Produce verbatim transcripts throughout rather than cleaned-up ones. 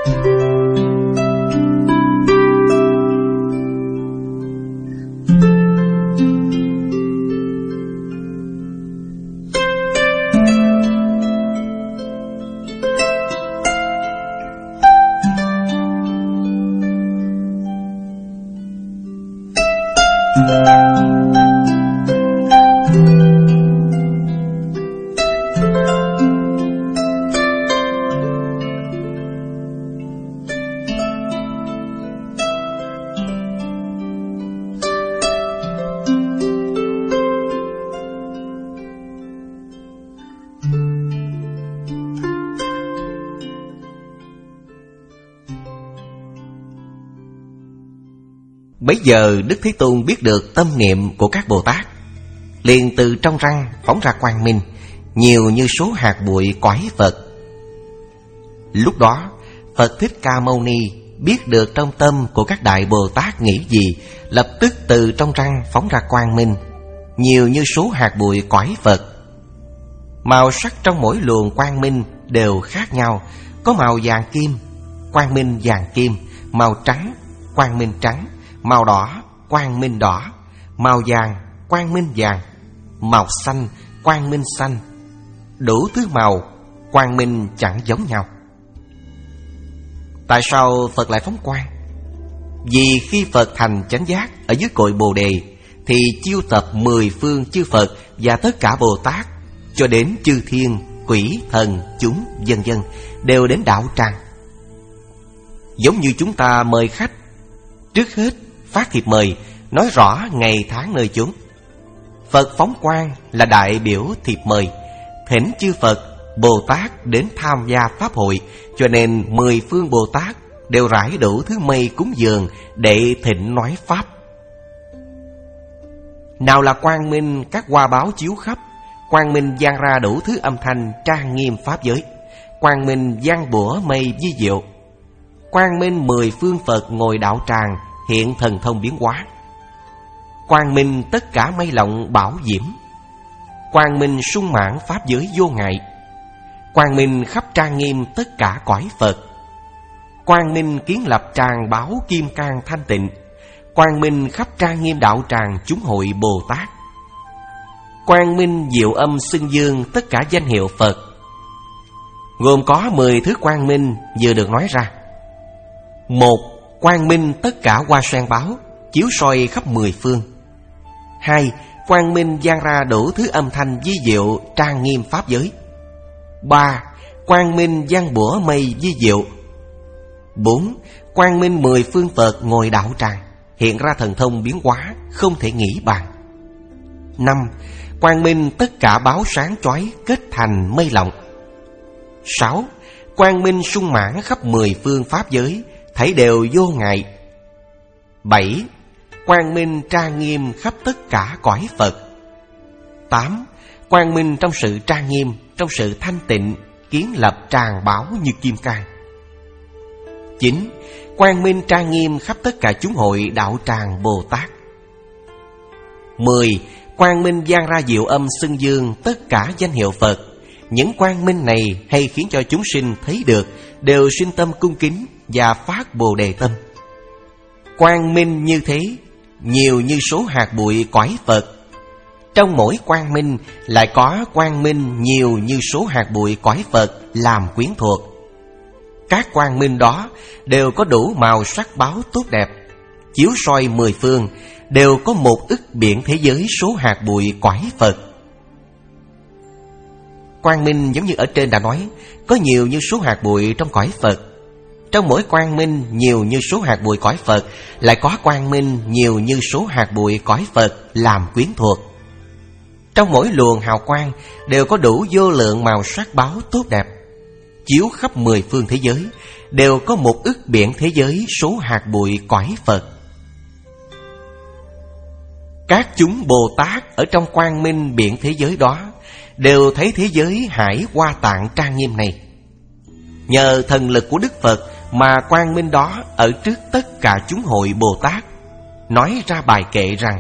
Bấy giờ Đức Thế Tôn biết được tâm niệm của các Bồ Tát, liền từ trong răng phóng ra quang minh, nhiều như số hạt bụi cõi Phật. Lúc đó Phật Thích Ca Mâu Ni biết được trong tâm của các Đại Bồ Tát nghĩ gì, lập tức từ trong răng phóng ra quang minh, nhiều như số hạt bụi cõi Phật. Màu sắc trong mỗi luồng quang minh đều khác nhau. Có màu vàng kim, quang minh vàng kim; màu trắng, quang minh trắng; màu đỏ, quang minh đỏ; màu vàng, quang minh vàng; màu xanh, quang minh xanh. Đủ thứ màu, quang minh chẳng giống nhau. Tại sao Phật lại phóng quang? Vì khi Phật thành chánh giác ở dưới cội Bồ Đề, thì chiêu tập mười phương chư Phật và tất cả Bồ Tát, cho đến chư thiên, quỷ, thần, chúng, vân vân, đều đến đạo tràng. Giống như chúng ta mời khách, trước hết phát thiệp mời, nói rõ ngày tháng nơi chốn. Phật phóng quang là đại biểu thiệp mời, thỉnh chư Phật, Bồ Tát đến tham gia pháp hội, cho nên mười phương Bồ Tát đều rải đủ thứ mây cúng dường để thịnh nói pháp. Nào là quang minh các hoa báo chiếu khắp, quang minh vang ra đủ thứ âm thanh trang nghiêm pháp giới, quang minh vang bủa mây vi diệu, quang minh mười phương Phật ngồi đạo tràng hiện thần thông biến hóa, quang minh tất cả mây lộng bảo diễm, quang minh sung mãn pháp giới vô ngại, quang minh khắp trang nghiêm tất cả cõi Phật, quang minh kiến lập tràng báo kim cang thanh tịnh, quang minh khắp trang nghiêm đạo tràng chúng hội Bồ Tát, quang minh diệu âm xưng dương tất cả danh hiệu Phật. Gồm có mười thứ quang minh vừa được nói ra. Một, quang minh tất cả hoa sen báo chiếu soi khắp mười phương. Hai, quang minh vang ra đủ thứ âm thanh vi diệu trang nghiêm pháp giới. Ba, quang minh vang bủa mây vi diệu. Bốn, quang minh mười phương Phật ngồi đạo tràng hiện ra thần thông biến hóa không thể nghĩ bàn. Năm, quang minh tất cả báo sáng chói kết thành mây lộng. Sáu, quang minh sung mãn khắp mười phương pháp giới, thấy đều vô ngại. Bảy, quang minh trang nghiêm khắp tất cả cõi Phật. Tám, quang minh trong sự trang nghiêm, trong sự thanh tịnh, kiến lập tràng báo như kim cang. Chín, quang minh trang nghiêm khắp tất cả chúng hội đạo tràng Bồ Tát. Mười, quang minh vang ra diệu âm xưng dương tất cả danh hiệu Phật. Những quang minh này hay khiến cho chúng sinh thấy được, đều sinh tâm cung kính và phát Bồ Đề tâm. Quang minh như thế, nhiều như số hạt bụi cõi Phật. Trong mỗi quang minh lại có quang minh nhiều như số hạt bụi cõi Phật làm quyến thuộc. Các quang minh đó đều có đủ màu sắc báo tốt đẹp, chiếu soi mười phương, đều có một ức biển thế giới số hạt bụi cõi Phật. Quang minh giống như ở trên đã nói, có nhiều như số hạt bụi trong cõi Phật. Trong mỗi quang minh nhiều như số hạt bụi cõi Phật, lại có quang minh nhiều như số hạt bụi cõi Phật làm quyến thuộc. Trong mỗi luồng hào quang đều có đủ vô lượng màu sắc báo tốt đẹp, chiếu khắp mười phương thế giới, đều có một ức biển thế giới số hạt bụi cõi Phật. Các chúng Bồ Tát ở trong quang minh biển thế giới đó đều thấy thế giới hải hoa tạng trang nghiêm này. Nhờ thần lực của Đức Phật mà quang minh đó ở trước tất cả chúng hội Bồ Tát, nói ra bài kệ rằng: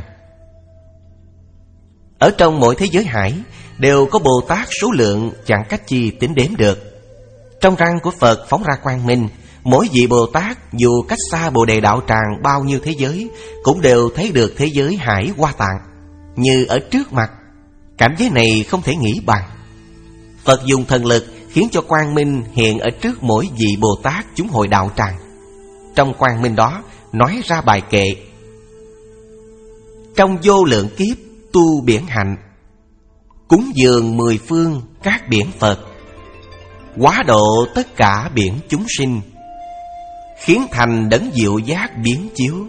ở trong mỗi thế giới hải đều có Bồ Tát số lượng chẳng cách chi tính đếm được. Trong răng của Phật phóng ra quang minh, Mỗi vị Bồ Tát dù cách xa Bồ Đề đạo tràng bao nhiêu thế giới, cũng đều thấy được thế giới Hải Hoa Tạng như ở trước mặt. Cảm giới này không thể nghĩ bàn. Phật dùng thần lực khiến cho quang minh hiện ở trước mỗi vị Bồ Tát chúng hội đạo tràng. Trong quang minh đó nói ra bài kệ: trong vô lượng kiếp tu biển hạnh, cúng dường mười phương các biển Phật, hóa độ tất cả biển chúng sinh, khiến thành đấng diệu giác biến chiếu.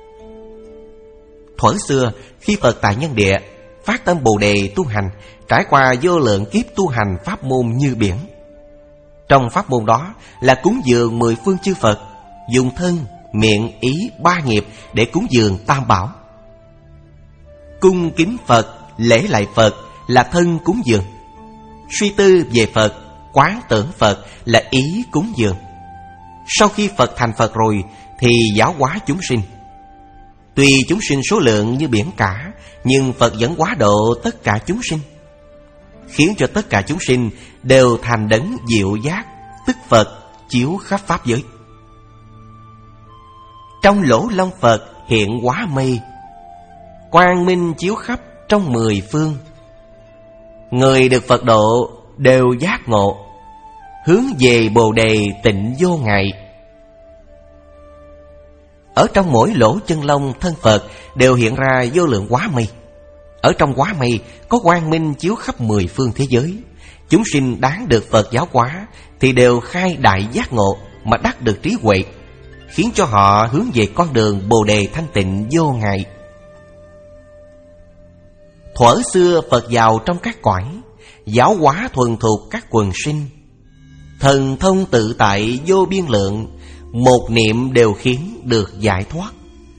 Thuở xưa khi Phật tại nhân địa phát tâm Bồ Đề tu hành, trải qua vô lượng kiếp tu hành pháp môn như biển. Trong pháp môn đó là cúng dường mười phương chư Phật, dùng thân, miệng, ý ba nghiệp để cúng dường tam bảo. Cung kính Phật, lễ lại Phật là thân cúng dường. Suy tư về Phật, quán tưởng Phật là ý cúng dường. Sau khi Phật thành Phật rồi thì giáo hóa chúng sinh. Tuy chúng sinh số lượng như biển cả, nhưng Phật vẫn hóa độ tất cả chúng sinh, khiến cho tất cả chúng sinh đều thành đấng diệu giác, tức Phật chiếu khắp pháp giới. Trong lỗ long Phật hiện hóa mây, quang minh chiếu khắp trong mười phương. Người được Phật độ đều giác ngộ, hướng về Bồ Đề tịnh vô ngại. Ở trong mỗi lỗ chân lông thân Phật đều hiện ra vô lượng hóa mây. Ở trong hóa mây có quang minh chiếu khắp mười phương thế giới. Chúng sinh đáng được Phật giáo hóa thì đều khai đại giác ngộ mà đắc được trí huệ, khiến cho họ hướng về con đường Bồ Đề thanh tịnh vô ngại. Thuở xưa Phật vào trong các cõi, giáo hóa thuần thuộc các quần sinh. Thần thông tự tại vô biên lượng, một niệm đều khiến được giải thoát.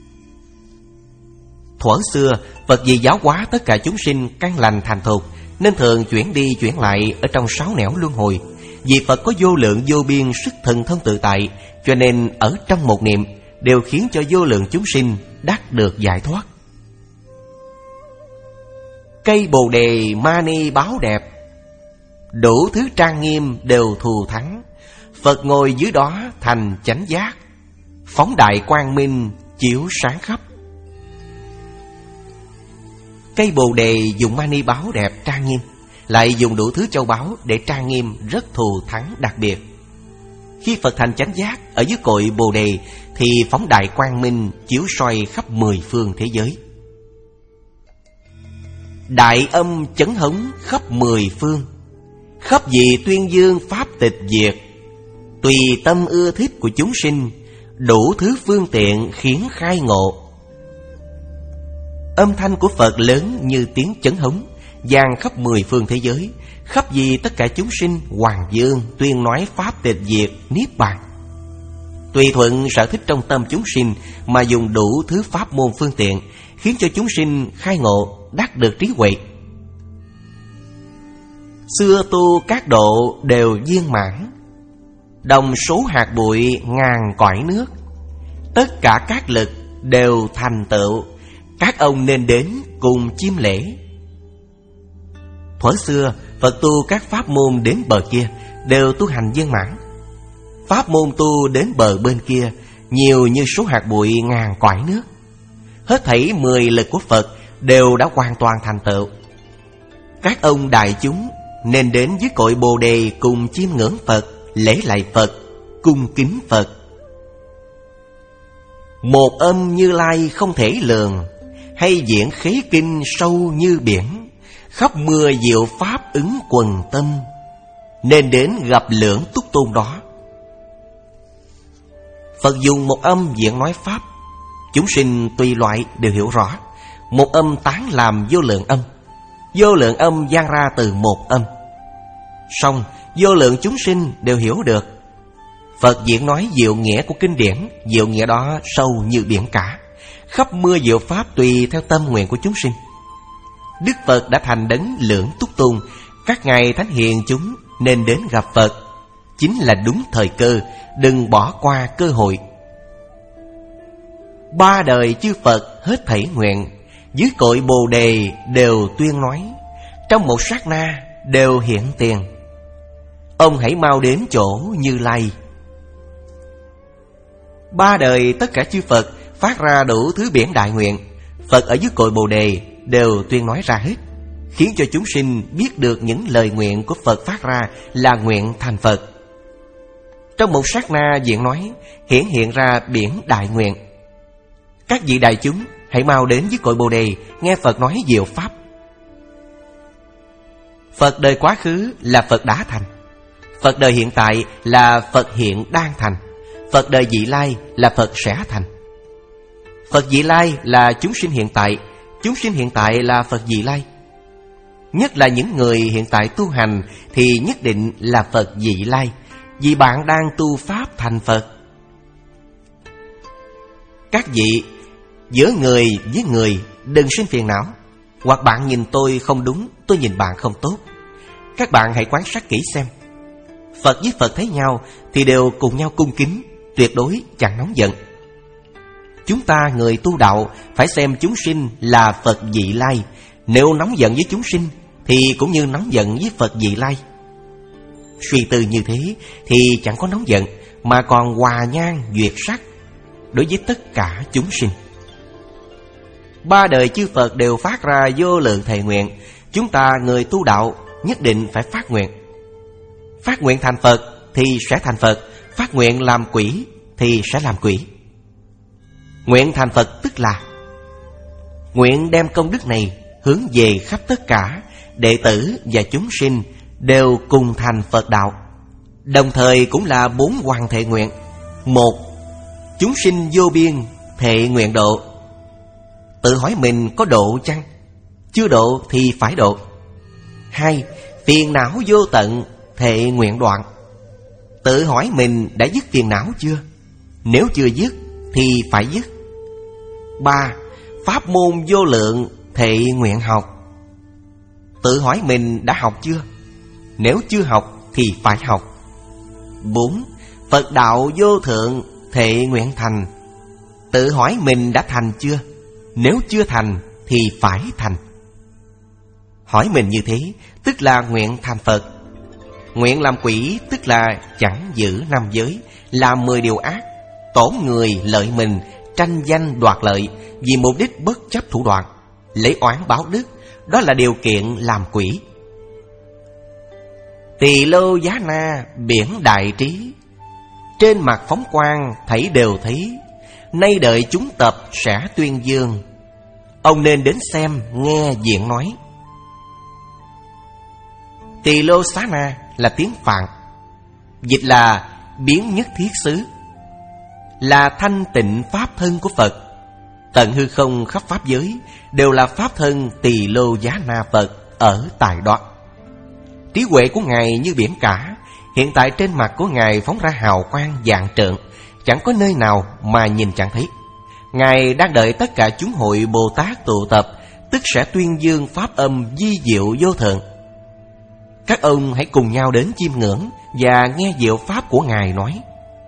Thuở xưa Phật vì giáo hóa tất cả chúng sinh căn lành thành thục, nên thường chuyển đi chuyển lại ở trong sáu nẻo luân hồi. Vì Phật có vô lượng vô biên sức thần thông tự tại, cho nên ở trong một niệm đều khiến cho vô lượng chúng sinh đắc được giải thoát. Cây Bồ Đề mani báo đẹp, đủ thứ trang nghiêm đều thù thắng. Phật ngồi dưới đó thành chánh giác, phóng đại quang minh chiếu sáng khắp. Cây Bồ Đề dùng mani báo đẹp trang nghiêm, lại dùng đủ thứ châu báu để trang nghiêm rất thù thắng đặc biệt. Khi Phật thành chánh giác ở dưới cội Bồ Đề thì phóng đại quang minh chiếu soi khắp mười phương thế giới. Đại âm chấn hống khắp mười phương, khắp vị tuyên dương pháp tịch diệt. Tùy tâm ưa thích của chúng sinh, đủ thứ phương tiện khiến khai ngộ. Âm thanh của Phật lớn như tiếng chấn hống, vang khắp mười phương thế giới, khắp vì tất cả chúng sinh hoàng dương tuyên nói pháp tịch diệt niết bàn. Tùy thuận sở thích trong tâm chúng sinh mà dùng đủ thứ pháp môn phương tiện, khiến cho chúng sinh khai ngộ, đắc được trí huệ. Xưa tu các độ đều viên mãn, đồng số hạt bụi ngàn cõi nước. Tất cả các lực đều thành tựu, các ông nên đến cùng chiêm lễ. Thuở xưa Phật tu các pháp môn đến bờ kia đều tu hành viên mãn. Pháp môn tu đến bờ bên kia nhiều như số hạt bụi ngàn cõi nước. Hết thảy mười lực của Phật đều đã hoàn toàn thành tựu. Các ông đại chúng nên đến dưới cội Bồ Đề cùng chiêm ngưỡng Phật, lễ lại Phật, cung kính Phật. Một âm Như Lai không thể lường, hay diễn khế kinh sâu như biển. Khắp mưa diệu pháp ứng quần tâm, nên đến gặp lưỡng túc tôn đó. Phật dùng một âm diễn nói pháp, chúng sinh tùy loại đều hiểu rõ. Một âm tán làm vô lượng âm, vô lượng âm vang ra từ một âm. Song vô lượng chúng sinh đều hiểu được. Phật diễn nói diệu nghĩa của kinh điển, diệu nghĩa đó sâu như biển cả. Khắp mưa diệu pháp tùy theo tâm nguyện của chúng sinh. Đức Phật đã thành đấng lưỡng túc tôn, các ngài thánh hiền chúng nên đến gặp Phật. Chính là đúng thời cơ, đừng bỏ qua cơ hội. Ba đời chư Phật hết thảy nguyện, dưới cội Bồ Đề đều tuyên nói, trong một sát na đều hiện tiền. Ông hãy mau đến chỗ Như Lai. Ba đời tất cả chư Phật phát ra đủ thứ biển đại nguyện. Phật ở dưới cội Bồ Đề đều tuyên nói ra hết, khiến cho chúng sinh biết được những lời nguyện của Phật phát ra là nguyện thành Phật. Trong một sát na diện nói, hiển hiện ra biển đại nguyện. Các vị đại chúng hãy mau đến với cội Bồ Đề, nghe Phật nói diệu pháp. Phật đời quá khứ là Phật đã thành, Phật đời hiện tại là Phật hiện đang thành, Phật đời vị lai là Phật sẽ thành. Phật vị lai là chúng sinh hiện tại, chúng sinh hiện tại là Phật vị lai. Nhất là những người hiện tại tu hành thì nhất định là Phật vị lai, vì bạn đang tu pháp thành Phật. Các vị, giữa người với người đừng sinh phiền não. Hoặc bạn nhìn tôi không đúng, tôi nhìn bạn không tốt. Các bạn hãy quan sát kỹ xem. Phật với Phật thấy nhau thì đều cùng nhau cung kính, tuyệt đối chẳng nóng giận. Chúng ta người tu đạo phải xem chúng sinh là Phật vị lai. Nếu nóng giận với chúng sinh thì cũng như nóng giận với Phật vị lai. Suy tư như thế thì chẳng có nóng giận, mà còn hòa nhan duyệt sắc đối với tất cả chúng sinh. Ba đời chư Phật đều phát ra vô lượng thệ nguyện. Chúng ta người tu đạo nhất định phải phát nguyện. Phát nguyện thành Phật thì sẽ thành Phật, phát nguyện làm quỷ thì sẽ làm quỷ. Nguyện thành Phật tức là nguyện đem công đức này hướng về khắp tất cả đệ tử và chúng sinh đều cùng thành Phật đạo. Đồng thời cũng là bốn hoàng thệ nguyện. Một, chúng sinh vô biên thệ nguyện độ. Tự hỏi mình có độ chăng? Chưa độ thì phải độ. Hai, phiền não vô tận thệ nguyện đoạn. Tự hỏi mình đã dứt phiền não chưa? Nếu chưa dứt thì phải dứt. Ba, pháp môn vô lượng thệ nguyện học. Tự hỏi mình đã học chưa? Nếu chưa học thì phải học. Bốn, Phật đạo vô thượng thệ nguyện thành. Tự hỏi mình đã thành chưa? Nếu chưa thành thì phải thành. Hỏi mình như thế tức là nguyện thành Phật. Nguyện làm quỷ tức là chẳng giữ năm giới, làm mười điều ác, tổn người lợi mình, tranh danh đoạt lợi, vì mục đích bất chấp thủ đoạn, lấy oán báo đức. Đó là điều kiện làm quỷ. Tỳ lô giá na biển đại trí. Trên mặt phóng quang thấy đều thấy. Nay đợi chúng tập sẽ tuyên dương. Ông nên đến xem nghe diện nói. Tỳ lô xá na là tiếng Phạn, dịch là biến nhất thiết xứ, là thanh tịnh pháp thân của Phật. Tận hư không khắp pháp giới đều là pháp thân Tỳ lô giá na Phật ở tại đó. Trí huệ của Ngài như biển cả. Hiện tại trên mặt của Ngài phóng ra hào quang vạn trượng, chẳng có nơi nào mà nhìn chẳng thấy. Ngài đang đợi tất cả chúng hội Bồ Tát tụ tập, tức sẽ tuyên dương pháp âm vi diệu vô thượng. Các ông hãy cùng nhau đến chiêm ngưỡng và nghe diệu pháp của Ngài nói.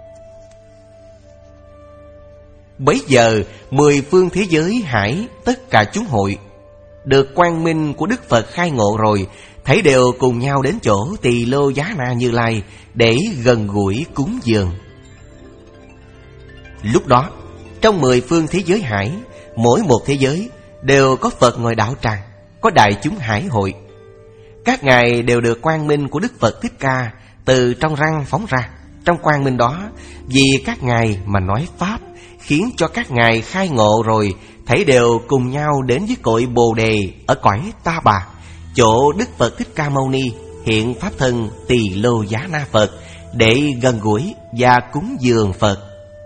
Bấy giờ mười phương thế giới hải tất cả chúng hội được quang minh của Đức Phật khai ngộ rồi, thấy đều cùng nhau đến chỗ Tỳ lô giá na Như Lai để gần gũi cúng dường. Lúc đó trong mười phương thế giới hải, mỗi một thế giới đều có Phật ngồi đạo tràng, có đại chúng hải hội. Các ngài đều được quang minh của Đức Phật Thích Ca từ trong răng phóng ra. Trong quang minh đó, vì các ngài mà nói pháp, khiến cho các ngài khai ngộ rồi, thấy đều cùng nhau đến với cội Bồ Đề ở cõi Ta Bà, chỗ Đức Phật Thích Ca Mâu Ni hiện pháp thân Tỳ lô giá na Phật, để gần gũi và cúng dường Phật.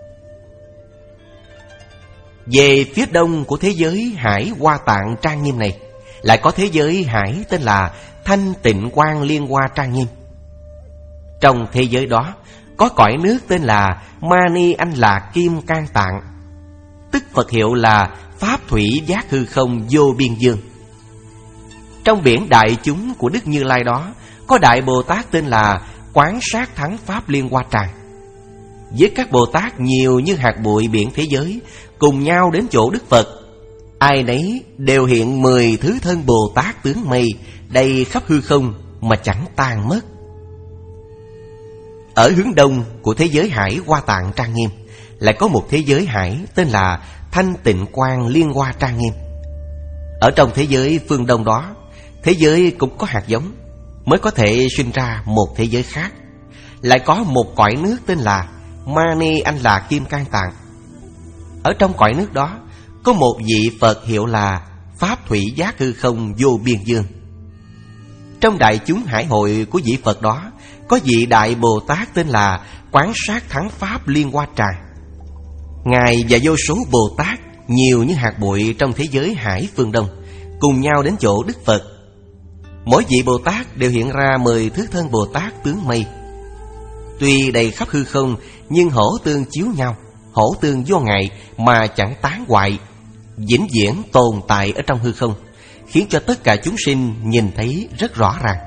Về phía đông của thế giới hải Hoa Tạng trang nghiêm này, lại có thế giới hải tên là Thanh Tịnh Quang Liên Hoa trang nghiêm. Trong thế giới đó có cõi nước tên là Mani Anh Lạc Kim Cang Tạng, tức Phật hiệu là Pháp Thủy Giác Hư Không Vô Biên Dương. Trong biển đại chúng của Đức Như Lai đó có Đại Bồ Tát tên là Quán Sát Thắng Pháp Liên Hoa Tràng, với các Bồ Tát nhiều như hạt bụi biển thế giới, cùng nhau đến chỗ Đức Phật. Ai nấy đều hiện mười thứ thân Bồ Tát tướng mây, đầy khắp hư không mà chẳng tan mất. Ở hướng đông của thế giới hải Hoa Tạng trang nghiêm lại có một thế giới hải tên là Thanh Tịnh Quang Liên Hoa trang nghiêm. Ở trong thế giới phương Đông đó, thế giới cũng có hạt giống, mới có thể sinh ra một thế giới khác. Lại có một cõi nước tên là Mani Anh Lạc Kim Cang Tạng. Ở trong cõi nước đó có một vị Phật hiệu là Pháp Thủy Giác Hư Không Vô Biên Dương. Trong đại chúng hải hội của vị Phật đó có vị Đại Bồ Tát tên là Quán Sát Thắng Pháp Liên Hoa Tràng. Ngài và vô số Bồ Tát nhiều như hạt bụi trong thế giới hải phương Đông cùng nhau đến chỗ Đức Phật. Mỗi vị Bồ Tát đều hiện ra mười thứ thân Bồ Tát tướng mây. Tuy đầy khắp hư không, nhưng hỗ tương chiếu nhau, hỗ tương vô ngại mà chẳng tán hoại, vĩnh viễn tồn tại ở trong hư không, khiến cho tất cả chúng sinh nhìn thấy rất rõ ràng.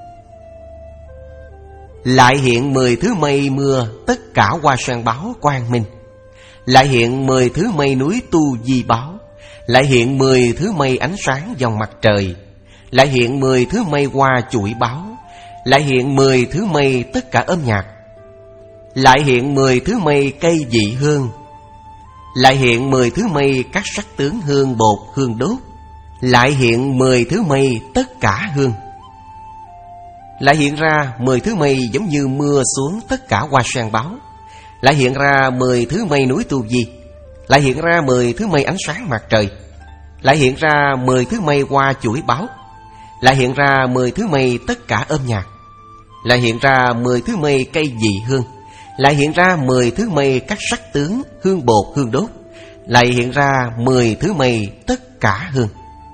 Lại hiện mười thứ mây mưa tất cả hoa sen báo quang minh. Lại hiện mười thứ mây núi tu di báo. Lại hiện mười thứ mây ánh sáng dòng mặt trời. Lại hiện mười thứ mây hoa chuỗi báo. Lại hiện mười thứ mây tất cả âm nhạc. Lại hiện mười thứ mây cây vị hương. Lại hiện mười thứ mây các sắc tướng hương bột hương đốt. Lại hiện mười thứ mây tất cả hương. Lại hiện ra mười thứ mây giống như mưa xuống tất cả hoa sen báo. Lại hiện ra mười thứ mây núi tu di. Lại hiện ra mười thứ mây ánh sáng mặt trời. Lại hiện ra mười thứ mây hoa chuỗi báo. Lại hiện ra mười thứ mây tất cả âm nhạc. Lại hiện ra mười thứ mây cây vị hương. Lại hiện ra mười thứ mây các sắc tướng hương bột hương đốt. Lại hiện ra mười thứ mây tất cả hương.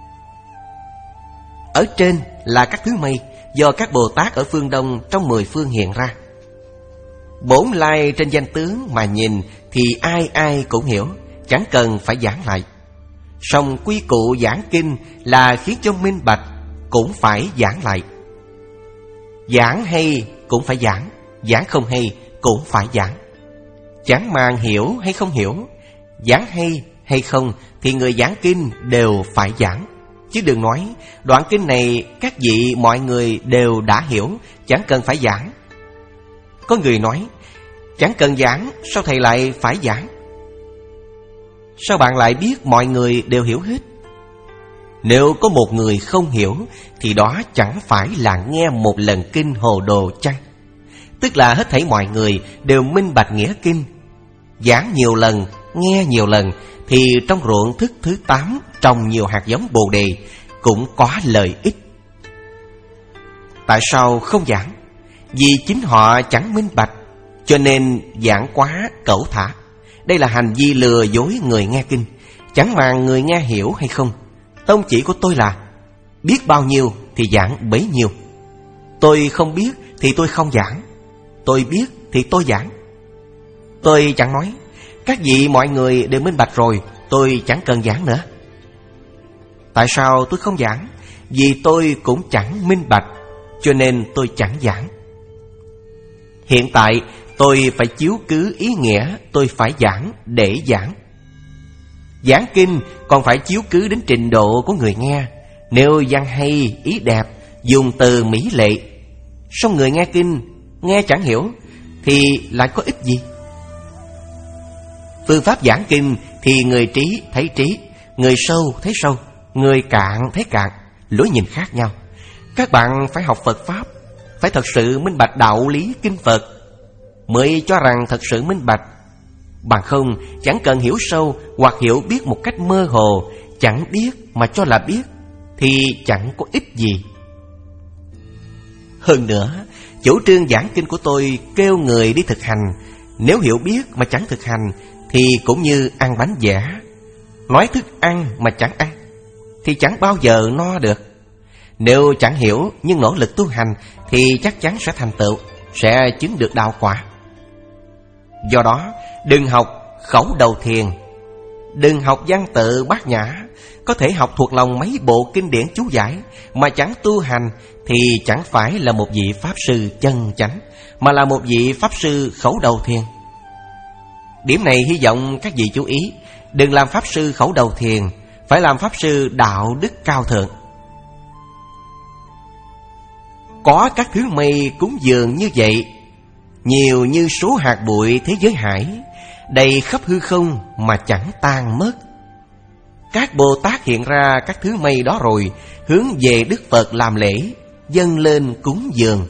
Ở trên là các thứ mây do các Bồ Tát ở phương Đông trong mười phương hiện ra. Bổn lai trên danh tướng mà nhìn thì ai ai cũng hiểu, chẳng cần phải giảng lại. Song quy cụ giảng kinh là khiến cho minh bạch, cũng phải giảng lại. Giảng hay cũng phải giảng, giảng không hay cũng phải giảng. Chẳng màng hiểu hay không hiểu, giảng hay hay không thì người giảng kinh đều phải giảng. Chứ đừng nói đoạn kinh này các vị mọi người đều đã hiểu, chẳng cần phải giảng. Có người nói chẳng cần giảng, sao thầy lại phải giảng? Sao bạn lại biết mọi người đều hiểu hết? Nếu có một người không hiểu thì đó chẳng phải là nghe một lần kinh hồ đồ chăng? Tức là hết thảy mọi người đều minh bạch nghĩa kinh. Giảng nhiều lần, nghe nhiều lần thì trong ruộng thức thứ tám trồng nhiều hạt giống bồ đề cũng có lợi ích. Tại sao không giảng? Vì chính họ chẳng minh bạch, cho nên giảng quá cẩu thả. Đây là hành vi lừa dối người nghe kinh, chẳng màng người nghe hiểu hay không. Tông chỉ của tôi là biết bao nhiêu thì giảng bấy nhiêu. Tôi không biết thì tôi không giảng. Tôi biết thì tôi giảng. Tôi chẳng nói các vị mọi người đều minh bạch rồi, tôi chẳng cần giảng nữa. Tại sao tôi không giảng? Vì tôi cũng chẳng minh bạch, cho nên tôi chẳng giảng. Hiện tại tôi phải chiếu cứ ý nghĩa tôi phải giảng để giảng. Giảng kinh còn phải chiếu cứ đến trình độ của người nghe. Nếu văn hay, ý đẹp, dùng từ mỹ lệ, song người nghe kinh nghe chẳng hiểu thì lại có ích gì? Phương pháp giảng kinh thì người trí thấy trí, người sâu thấy sâu, người cạn thấy cạn, lối nhìn khác nhau. Các bạn phải học Phật Pháp, phải thật sự minh bạch đạo lý kinh Phật mới cho rằng thật sự minh bạch. Bằng không chẳng cần hiểu sâu hoặc hiểu biết một cách mơ hồ, chẳng biết mà cho là biết thì chẳng có ích gì. Hơn nữa, chủ trương giảng kinh của tôi kêu người đi thực hành. Nếu hiểu biết mà chẳng thực hành thì cũng như ăn bánh vẽ. Nói thức ăn mà chẳng ăn thì chẳng bao giờ no được. Nếu chẳng hiểu nhưng nỗ lực tu hành thì chắc chắn sẽ thành tựu, sẽ chứng được đạo quả. Do đó đừng học khẩu đầu thiền, đừng học văn tự bát nhã. Có thể học thuộc lòng mấy bộ kinh điển chú giải mà chẳng tu hành thì chẳng phải là một vị Pháp sư chân chánh, mà là một vị Pháp sư khẩu đầu thiền. Điểm này hy vọng các vị chú ý. Đừng làm Pháp sư khẩu đầu thiền, phải làm Pháp sư đạo đức cao thượng. Có các thứ mây cúng dường như vậy, nhiều như số hạt bụi thế giới hải. đầy khắp hư không mà chẳng tan mất. Các Bồ Tát hiện ra các thứ mây đó rồi hướng về Đức Phật làm lễ, dâng lên cúng dường.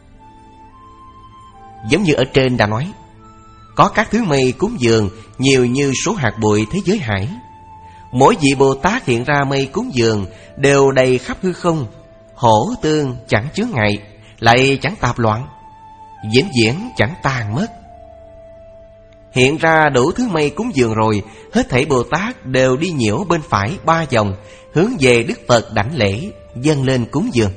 Giống như ở trên đã nói, có các thứ mây cúng dường nhiều như số hạt bụi thế giới hải. Mỗi vị Bồ Tát hiện ra mây cúng dường đều đầy khắp hư không, hổ tương chẳng chướng ngại, lại chẳng tạp loạn, vĩnh viễn chẳng tan mất. Hiện ra đủ thứ mây cúng dường rồi, hết thảy Bồ Tát đều đi nhiễu bên phải ba vòng, hướng về Đức Phật đảnh lễ, dâng lên cúng dường.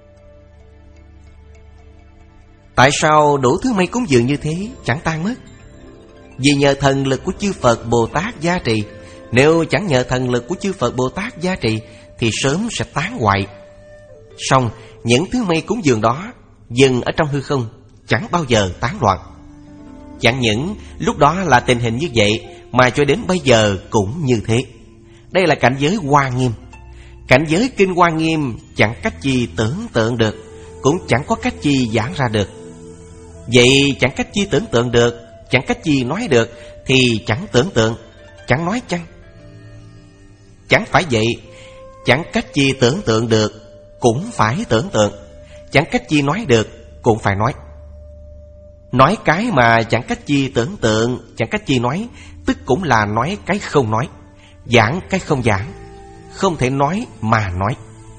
Tại sao đủ thứ mây cúng dường như thế chẳng tan mất? Vì nhờ thần lực của chư Phật Bồ Tát gia trì. Nếu chẳng nhờ thần lực của chư Phật Bồ Tát gia trì thì sớm sẽ tán hoại. Song những thứ mây cúng dường đó dừng ở trong hư không, chẳng bao giờ tán loạn. Chẳng những lúc đó là tình hình như vậy, mà cho đến bây giờ cũng như thế. Đây là cảnh giới Hoa Nghiêm. Cảnh giới kinh Hoa Nghiêm chẳng cách chi tưởng tượng được, cũng chẳng có cách chi giảng ra được. Vậy chẳng cách chi tưởng tượng được, chẳng cách chi nói được, thì chẳng tưởng tượng, chẳng nói chăng? Chẳng phải vậy, chẳng cách chi tưởng tượng được, cũng phải tưởng tượng, chẳng cách chi nói được, cũng phải nói. Nói cái mà chẳng cách chi tưởng tượng, chẳng cách chi nói, tức cũng là nói cái không nói, giảng cái không giảng, không thể nói mà nói.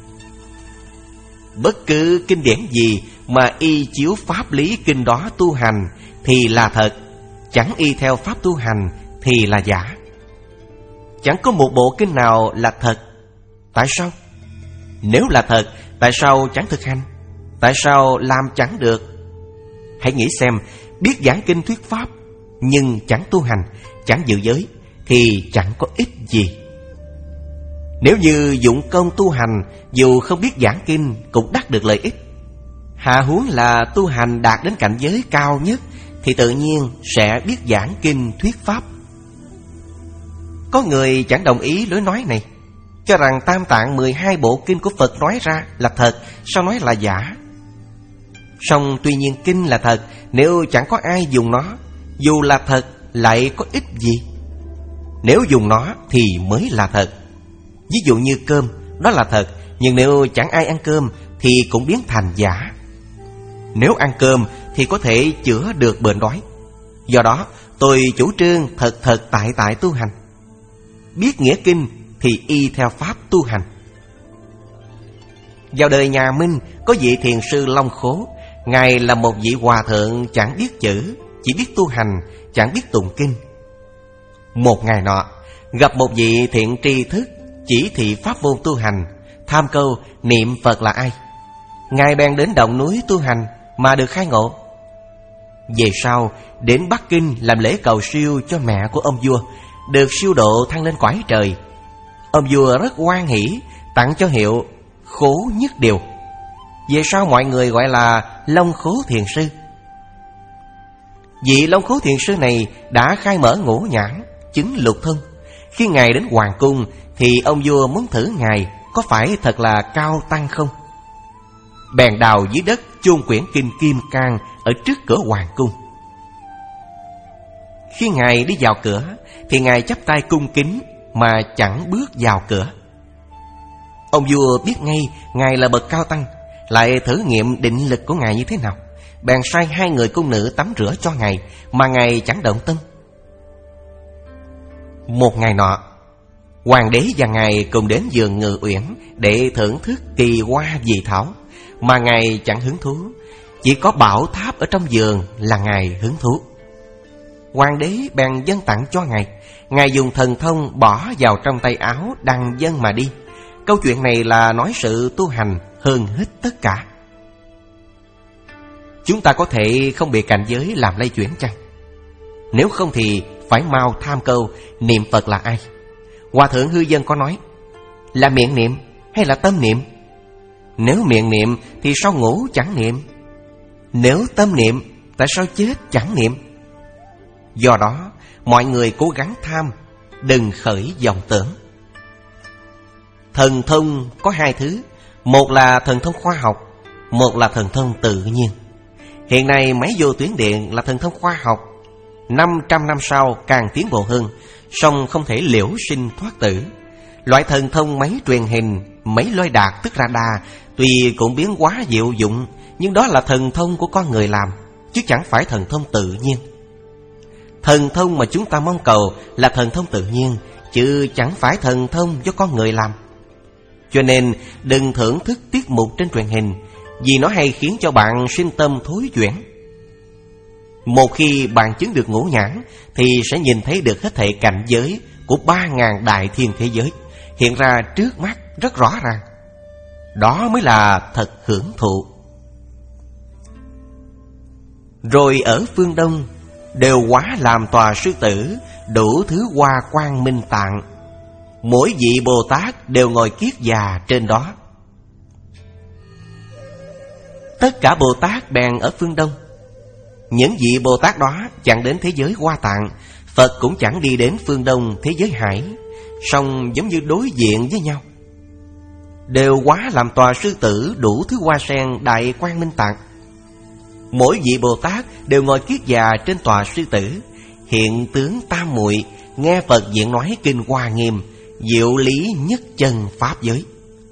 Bất cứ kinh điển gì mà y chiếu pháp lý kinh đó tu hành thì là thật, chẳng y theo pháp tu hành thì là giả. Chẳng có một bộ kinh nào là thật. Tại sao? Nếu là thật, tại sao chẳng thực hành? Tại sao làm chẳng được? Hãy nghĩ xem, biết giảng kinh thuyết pháp nhưng chẳng tu hành, chẳng giữ giới thì chẳng có ích gì. Nếu như dụng công tu hành, dù không biết giảng kinh cũng đắc được lợi ích. Hạ huống là tu hành đạt đến cảnh giới cao nhất thì tự nhiên sẽ biết giảng kinh thuyết pháp. Có người chẳng đồng ý lối nói này, cho rằng Tam Tạng mười hai bộ kinh của Phật nói ra là thật, sao nói là giả? Song tuy nhiên kinh là thật, nếu chẳng có ai dùng nó, dù là thật lại có ích gì? Nếu dùng nó thì mới là thật. Ví dụ như cơm, đó là thật, nhưng nếu chẳng ai ăn cơm thì cũng biến thành giả. Nếu ăn cơm thì có thể chữa được bệnh đói. Do đó tôi chủ trương thật thật tại tại tu hành. Biết nghĩa kinh thì y theo pháp tu hành. Vào đời nhà Minh có vị thiền sư Long Khố. Ngài là một vị hòa thượng chẳng biết chữ, chỉ biết tu hành, chẳng biết tụng kinh. Một ngày nọ gặp một vị thiện tri thức chỉ thị pháp môn tu hành, tham câu niệm Phật là ai. Ngài bèn đến động núi tu hành mà được khai ngộ. Về sau đến Bắc Kinh làm lễ cầu siêu cho mẹ của ông vua, được siêu độ thăng lên cõi trời. Ông vua rất hoan hỷ, tặng cho hiệu Khố Nhất Điều. Về sau mọi người gọi là Long Khố Thiền Sư. Vị Long Khố Thiền Sư này đã khai mở ngũ nhãn, chứng lục thân. Khi Ngài đến hoàng cung thì ông vua muốn thử Ngài có phải thật là cao tăng không. Bèn đào dưới đất chôn quyển kinh Kim Cang ở trước cửa hoàng cung. Khi Ngài đi vào cửa thì Ngài chắp tay cung kính mà chẳng bước vào cửa. Ông vua biết ngay Ngài là bậc cao tăng, lại thử nghiệm định lực của Ngài như thế nào, bèn sai hai người cung nữ tắm rửa cho Ngài, mà Ngài chẳng động tâm. Một ngày nọ, hoàng đế và Ngài cùng đến vườn Ngự Uyển để thưởng thức kỳ hoa dị thảo, mà Ngài chẳng hứng thú. Chỉ có bảo tháp ở trong vườn là Ngài hứng thú. Hoàng đế bèn dâng tặng cho Ngài. Ngài dùng thần thông bỏ vào trong tay áo, đằng dâng mà đi. Câu chuyện này là nói sự tu hành hơn hết tất cả. Chúng ta có thể không bị cảnh giới làm lay chuyển chăng? Nếu không thì phải mau tham câu niệm Phật là ai. Hòa thượng Hư Dân có nói là miệng niệm hay là tâm niệm? Nếu miệng niệm thì sao ngủ chẳng niệm? Nếu tâm niệm, tại sao chết chẳng niệm? Do đó mọi người cố gắng tham, đừng khởi vọng tưởng. Thần thông có hai thứ, một là thần thông khoa học, một là thần thông tự nhiên. Hiện nay máy vô tuyến điện là thần thông khoa học. Năm trăm năm sau càng tiến bộ hơn, song không thể liễu sinh thoát tử. Loại thần thông máy truyền hình, máy lôi đạt tức radar, tuy cũng biến hóa diệu dụng, nhưng đó là thần thông của con người làm, chứ chẳng phải thần thông tự nhiên. Thần thông mà chúng ta mong cầu là thần thông tự nhiên, chứ chẳng phải thần thông do con người làm. Cho nên đừng thưởng thức tiết mục trên truyền hình, vì nó hay khiến cho bạn sinh tâm thối chuyển. Một khi bạn chứng được ngũ nhãn, thì sẽ nhìn thấy được hết thảy cảnh giới của ba ngàn đại thiên thế giới hiện ra trước mắt rất rõ ràng. Đó mới là thật hưởng thụ. Rồi ở phương Đông đều hóa làm tòa sư tử, đủ thứ hoa quang minh tạng. Mỗi vị Bồ Tát đều ngồi kiết già trên đó. Tất cả Bồ Tát bèn ở phương Đông. Những vị Bồ Tát đó chẳng đến thế giới Hoa Tạng, Phật cũng chẳng đi đến phương Đông thế giới Hải, song giống như đối diện với nhau. Đều hóa làm tòa sư tử, đủ thứ hoa sen đại quang minh tạng. Mỗi vị Bồ Tát đều ngồi kiết già trên tòa sư tử, hiện tướng tam muội, nghe Phật diễn nói kinh Hoa Nghiêm, diệu lý nhất chân pháp giới.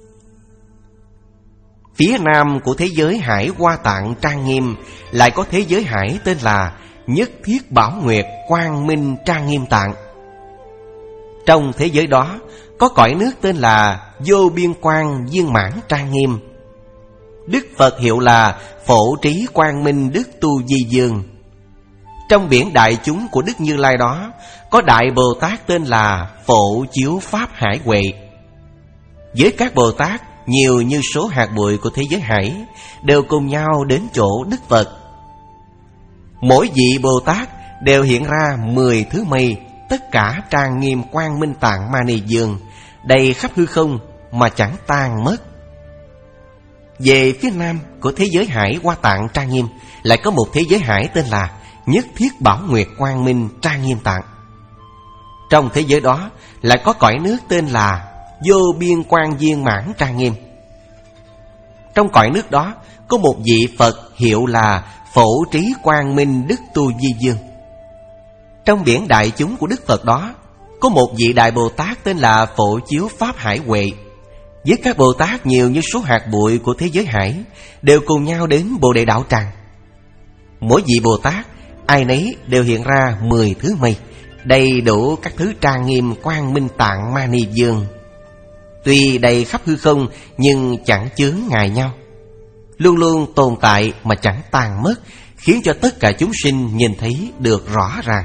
Phía nam của thế giới Hải Hoa Tạng trang nghiêm lại có thế giới Hải tên là Nhất Thiết Bảo Nguyệt Quang Minh Trang Nghiêm Tạng. Trong thế giới đó có cõi nước tên là Vô Biên Quang Viên Mãn Trang Nghiêm. Đức Phật hiệu là Phổ Trí Quang Minh Đức Tu Di Dương. Trong biển đại chúng của Đức Như Lai đó có Đại Bồ Tát tên là Phổ Chiếu Pháp Hải Huệ. Với các Bồ Tát nhiều như số hạt bụi của thế giới Hải đều cùng nhau đến chỗ Đức Phật. Mỗi vị Bồ Tát đều hiện ra mười thứ mây, tất cả trang nghiêm quang minh tạng Mani Dương, đầy khắp hư không mà chẳng tan mất. Về phía nam của thế giới Hải Hoa Tạng trang nghiêm lại có một thế giới Hải tên là Nhất Thiết Bảo Nguyệt Quang Minh Trang Nghiêm Tạng. Trong thế giới đó lại có cõi nước tên là Vô Biên Quang Viên Mãn Trang Nghiêm. Trong cõi nước đó có một vị Phật hiệu là Phổ Trí Quang Minh Đức Tu Di Dương. Trong biển đại chúng của Đức Phật đó có một vị Đại Bồ Tát tên là Phổ Chiếu Pháp Hải Huệ. Với các Bồ Tát nhiều như số hạt bụi của thế giới Hải đều cùng nhau đến Bồ Đề Đạo Tràng. Mỗi vị Bồ Tát ai nấy đều hiện ra mười thứ mây, đầy đủ các thứ trang nghiêm quang minh tạng Mani Dương. Tuy đầy khắp hư không nhưng chẳng chướng ngại nhau, luôn luôn tồn tại mà chẳng tàn mất, khiến cho tất cả chúng sinh nhìn thấy được rõ ràng.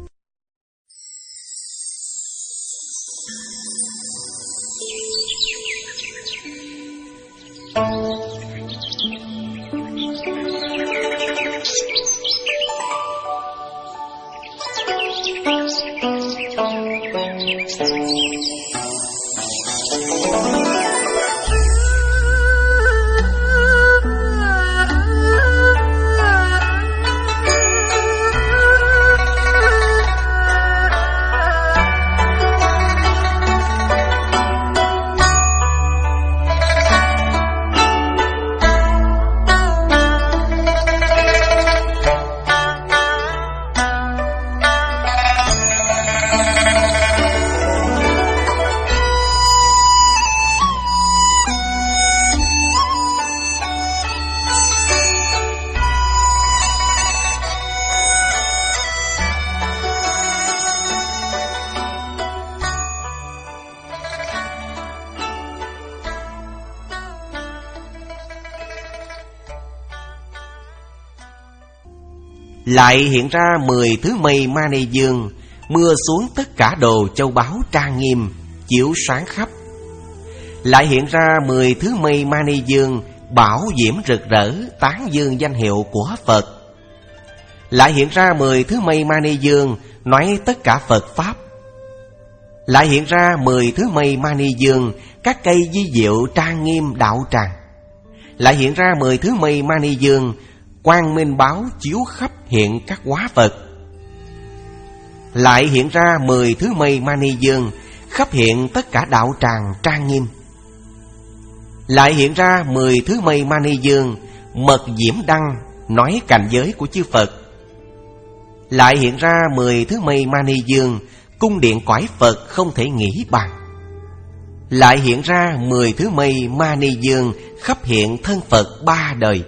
Lại hiện ra mười thứ mây Mani Dương, mưa xuống tất cả đồ châu báu trang nghiêm, chiếu sáng khắp. Lại hiện ra mười thứ mây Mani Dương, bảo diễm rực rỡ, tán dương danh hiệu của Phật. Lại hiện ra mười thứ mây Mani Dương, nói tất cả Phật Pháp. Lại hiện ra mười thứ mây Mani Dương, các cây di diệu trang nghiêm đạo tràng. Lại hiện ra mười thứ mây Mani Dương, quang minh báo chiếu khắp hiện các hóa Phật. Lại hiện ra mười thứ mây Mani Dương, khắp hiện tất cả đạo tràng trang nghiêm. Lại hiện ra mười thứ mây Mani Dương, mật diễm đăng, nói cảnh giới của chư Phật. Lại hiện ra mười thứ mây Mani Dương, cung điện cõi Phật không thể nghĩ bằng. Lại hiện ra mười thứ mây Mani Dương, khắp hiện thân Phật ba đời.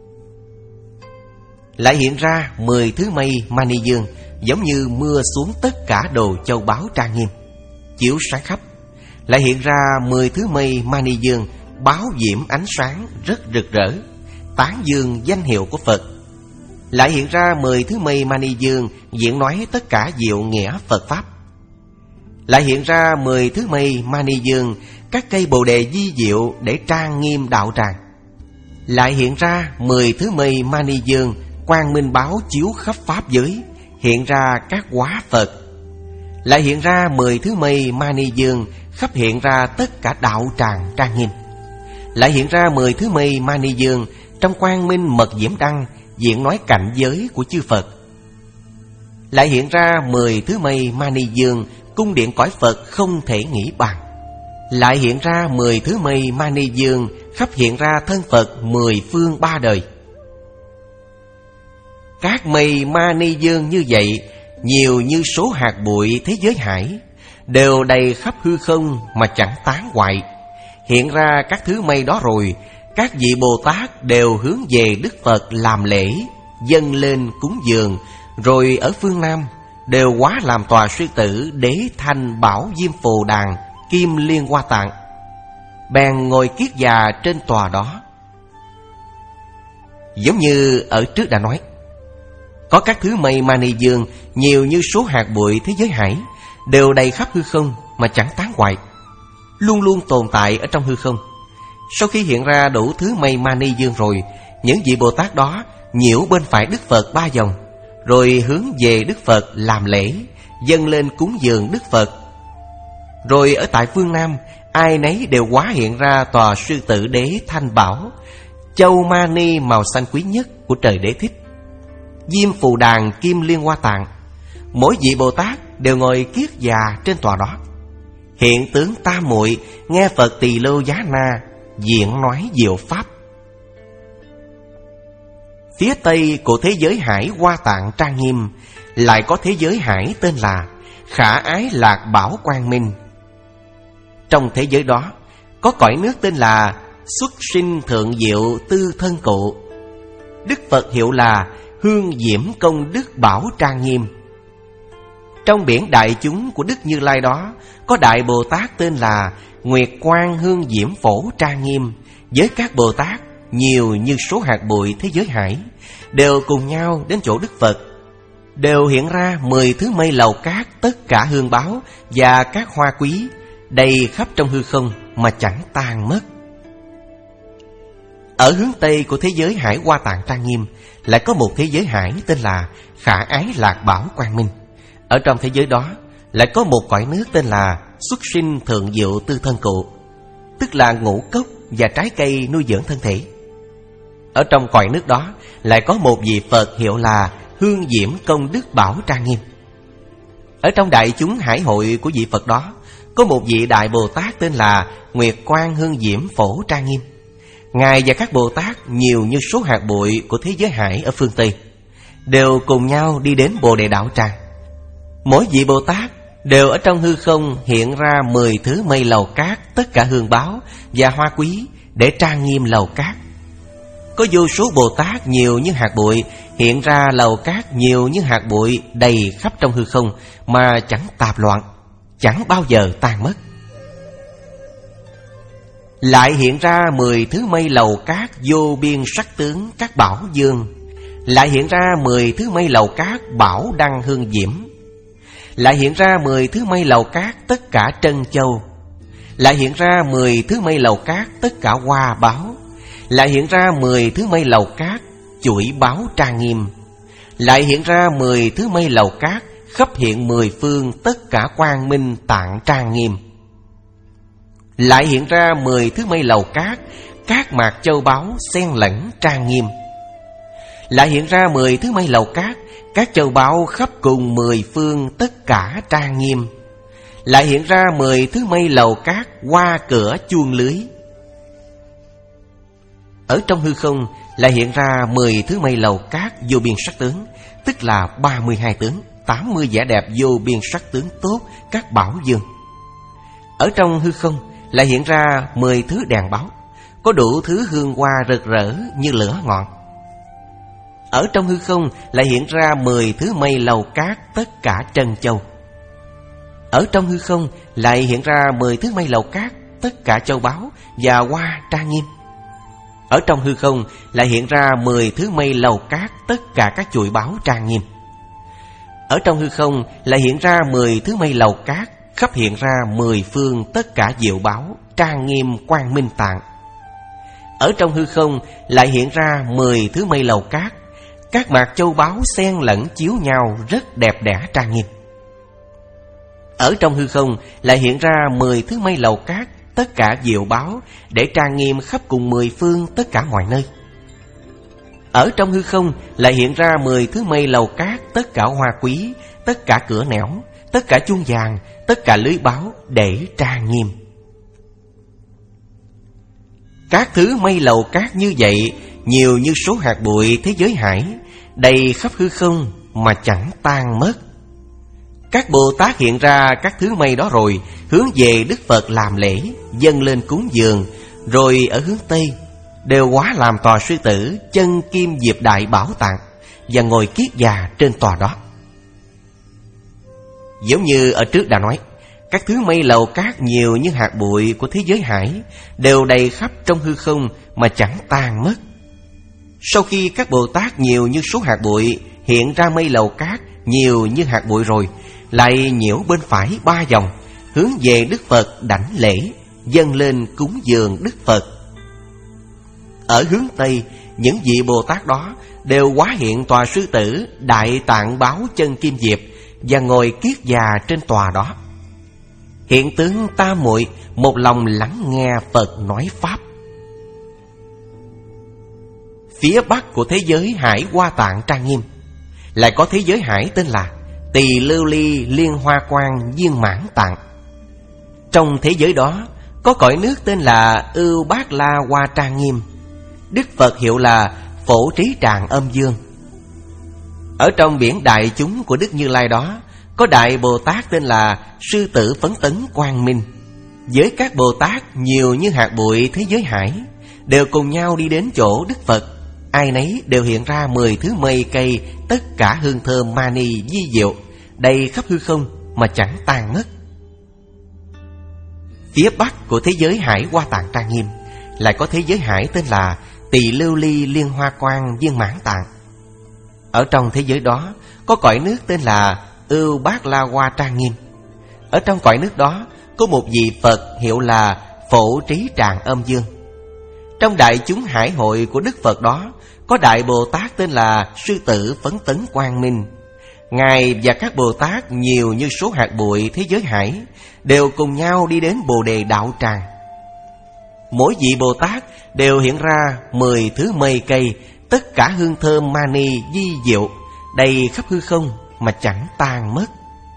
Lại hiện ra mười thứ mây Mani Dương, giống như mưa xuống tất cả đồ châu báu trang nghiêm, chiếu sáng khắp. Lại hiện ra mười thứ mây Mani Dương, báo diễm ánh sáng rất rực rỡ, tán dương danh hiệu của Phật. Lại hiện ra mười thứ mây Mani Dương, diễn nói tất cả diệu nghĩa Phật Pháp. Lại hiện ra mười thứ mây Mani Dương, các cây bồ đề di diệu để trang nghiêm đạo tràng. Lại hiện ra mười thứ mây Mani Dương, quang minh báo chiếu khắp pháp giới, hiện ra các hóa Phật. Lại hiện ra mười thứ mây Mani Dương, khắp hiện ra tất cả đạo tràng trang nghiêm. Lại hiện ra mười thứ mây Mani Dương, trong quang minh mật diễm đăng, diễn nói cảnh giới của chư Phật. Lại hiện ra mười thứ mây Mani Dương, cung điện cõi Phật không thể nghĩ bằng. Lại hiện ra mười thứ mây Mani Dương, khắp hiện ra thân Phật mười phương ba đời. Các mây Mani Dương như vậy, nhiều như số hạt bụi thế giới hải, đều đầy khắp hư không mà chẳng tán hoại. Hiện ra các thứ mây đó rồi, các vị Bồ Tát đều hướng về Đức Phật làm lễ, dâng lên cúng dường. Rồi ở phương Nam đều hóa làm tòa sư tử Đế Thanh Bảo Diêm Phù Đàn Kim Liên Hoa Tạng, bèn ngồi kiết già trên tòa đó. Giống như ở trước đã nói, có các thứ mây Mani Dương nhiều như số hạt bụi thế giới hải, đều đầy khắp hư không mà chẳng tán hoại, luôn luôn tồn tại ở trong hư không. Sau khi hiện ra đủ thứ mây Mani Dương rồi, những vị Bồ Tát đó nhiễu bên phải Đức Phật ba vòng, rồi hướng về Đức Phật làm lễ, dâng lên cúng dường Đức Phật. Rồi ở tại phương Nam, ai nấy đều hóa hiện ra tòa sư tử Đế Thanh Bảo, châu mani màu xanh quý nhất của trời Đế Thích, Diêm Phù Đàn Kim Liên Hoa Tạng. Mỗi vị Bồ Tát đều ngồi kiết già trên tòa đó. Hiện tướng tam muội nghe Phật Tỳ Lô Giá Na diễn nói diệu pháp. Phía tây của thế giới hải Hoa Tạng trang nghiêm, lại có thế giới hải tên là Khả Ái Lạc Bảo Quang Minh. Trong thế giới đó có cõi nước tên là Xuất Sinh Thượng Diệu Tư Thân Cụ. Đức Phật hiệu là Hương Diễm Công Đức Bảo Trang Nghiêm. Trong biển đại chúng của Đức Như Lai đó có Đại Bồ Tát tên là Nguyệt Quang Hương Diễm Phổ Trang Nghiêm, với các Bồ Tát nhiều như số hạt bụi thế giới hải, đều cùng nhau đến chỗ Đức Phật. Đều hiện ra mười thứ mây lầu cát, tất cả hương báo và các hoa quý, đầy khắp trong hư không mà chẳng tan mất. Ở hướng tây của thế giới hải Hoa Tạng trang nghiêm, lại có một thế giới hải tên là Khả Ái Lạc Bảo Quang Minh. Ở trong thế giới đó lại có một cõi nước tên là Xuất Sinh Thượng Diệu Tư Thân Cụ, tức là ngũ cốc và trái cây nuôi dưỡng thân thể. Ở trong cõi nước đó lại có một vị Phật hiệu là Hương Diễm Công Đức Bảo Trang Nghiêm. Ở trong đại chúng hải hội của vị Phật đó có một vị Đại Bồ Tát tên là Nguyệt Quang Hương Diễm Phổ Trang Nghiêm. Ngài và các Bồ Tát nhiều như số hạt bụi của thế giới hải ở phương Tây, đều cùng nhau đi đến Bồ Đề Đạo Tràng. Mỗi vị Bồ Tát đều ở trong hư không hiện ra mười thứ mây lầu cát, tất cả hương báo và hoa quý để trang nghiêm lầu cát. Có vô số Bồ Tát nhiều như hạt bụi hiện ra lầu cát nhiều như hạt bụi, đầy khắp trong hư không mà chẳng tạp loạn, chẳng bao giờ tan mất. Lại hiện ra mười thứ mây lầu cát vô biên sắc tướng các bảo dương. Lại hiện ra mười thứ mây lầu cát bảo đăng hương diễm. Lại hiện ra mười thứ mây lầu cát tất cả trân châu. Lại hiện ra mười thứ mây lầu cát tất cả hoa báo. Lại hiện ra mười thứ mây lầu cát chuỗi báo trang nghiêm. Lại hiện ra mười thứ mây lầu cát khắp hiện mười phương tất cả quang minh tạng trang nghiêm. Lại hiện ra mười thứ mây lầu cát các mạc châu báu xen lẫn trang nghiêm. Lại hiện ra mười thứ mây lầu cát các châu báu khắp cùng mười phương tất cả trang nghiêm. Lại hiện ra mười thứ mây lầu cát hoa cửa chuông lưới. Ở trong hư không lại hiện ra mười thứ mây lầu cát vô biên sắc tướng, tức là ba mươi hai tướng, tám mươi vẻ đẹp vô biên sắc tướng tốt, các bảo dương. Ở trong hư không lại hiện ra mười thứ đèn báo, có đủ thứ hương hoa rực rỡ như lửa ngọn. Ở trong hư không lại hiện ra mười thứ mây lầu cát, tất cả trân châu. Ở trong hư không lại hiện ra mười thứ mây lầu cát, tất cả châu báu và hoa trang nghiêm. Ở trong hư không lại hiện ra mười thứ mây lầu cát, tất cả các chuỗi báu trang nghiêm. Ở trong hư không lại hiện ra mười thứ mây lầu cát, khắp hiện ra mười phương tất cả diệu báu, trang nghiêm quang minh tạng. Ở trong hư không lại hiện ra mười thứ mây lầu cát, các mạc châu báu xen lẫn chiếu nhau rất đẹp đẽ trang nghiêm. Ở trong hư không lại hiện ra mười thứ mây lầu cát, tất cả diệu báu để trang nghiêm khắp cùng mười phương tất cả mọi nơi. Ở trong hư không lại hiện ra mười thứ mây lầu cát, tất cả hoa quý, tất cả cửa nẻo, tất cả chuông vàng, tất cả lưới báo để trang nghiêm. Các thứ mây lầu cát như vậy, nhiều như số hạt bụi thế giới hải, đầy khắp hư không mà chẳng tan mất. Các Bồ Tát hiện ra các thứ mây đó rồi, hướng về Đức Phật làm lễ, dâng lên cúng dường, rồi ở hướng Tây đều hóa làm tòa sư tử, chân kim diệp đại bảo tạng, và ngồi kiết già trên tòa đó. Giống như ở trước đã nói, các thứ mây lầu cát nhiều như hạt bụi của thế giới hải, đều đầy khắp trong hư không mà chẳng tan mất. Sau khi các Bồ Tát nhiều như số hạt bụi hiện ra mây lầu cát nhiều như hạt bụi rồi, lại nhiễu bên phải ba vòng, hướng về Đức Phật đảnh lễ, dâng lên cúng dường Đức Phật. Ở hướng Tây, những vị Bồ Tát đó đều hóa hiện tòa sư tử đại tạng báo chân kim diệp, và ngồi kiết già trên tòa đó. Hiện tướng tam muội một lòng lắng nghe Phật nói pháp. Phía bắc của thế giới hải Hoa Tạng trang nghiêm lại có thế giới hải tên là Tỳ Lưu Ly Liên Hoa Quang Viên Mãn Tạng. Trong thế giới đó có cõi nước tên là Ưu Bát La Hoa trang nghiêm, Đức Phật hiệu là Phổ Trí Tràng Âm Dương. Ở trong biển đại chúng của Đức Như Lai đó có Đại Bồ Tát tên là Sư Tử Phấn Tấn Quang Minh, với các Bồ Tát nhiều như hạt bụi thế giới hải, đều cùng nhau đi đến chỗ Đức Phật. Ai nấy đều hiện ra mười thứ mây cây, tất cả hương thơm mani di diệu, đầy khắp hư không mà chẳng tan mất. Phía bắc của thế giới hải Hoa Tạng trang nghiêm lại có thế giới hải tên là Tỳ Lưu Ly Liên Hoa Quang Viên Mãn Tạng. Ở trong thế giới đó có cõi nước tên là Ưu Bát La Hoa trang nghiêm. Ở trong cõi nước đó có một vị Phật hiệu là Phổ Trí Tràng Âm Dương. Trong đại chúng hải hội của Đức Phật đó có Đại Bồ Tát tên là Sư Tử Phấn Tấn Quang Minh. Ngài và các Bồ Tát nhiều như số hạt bụi thế giới hải, đều cùng nhau đi đến Bồ Đề Đạo Tràng. Mỗi vị Bồ Tát đều hiện ra mười thứ mây cây, tất cả hương thơm mani di diệu, đầy khắp hư không mà chẳng tan mất.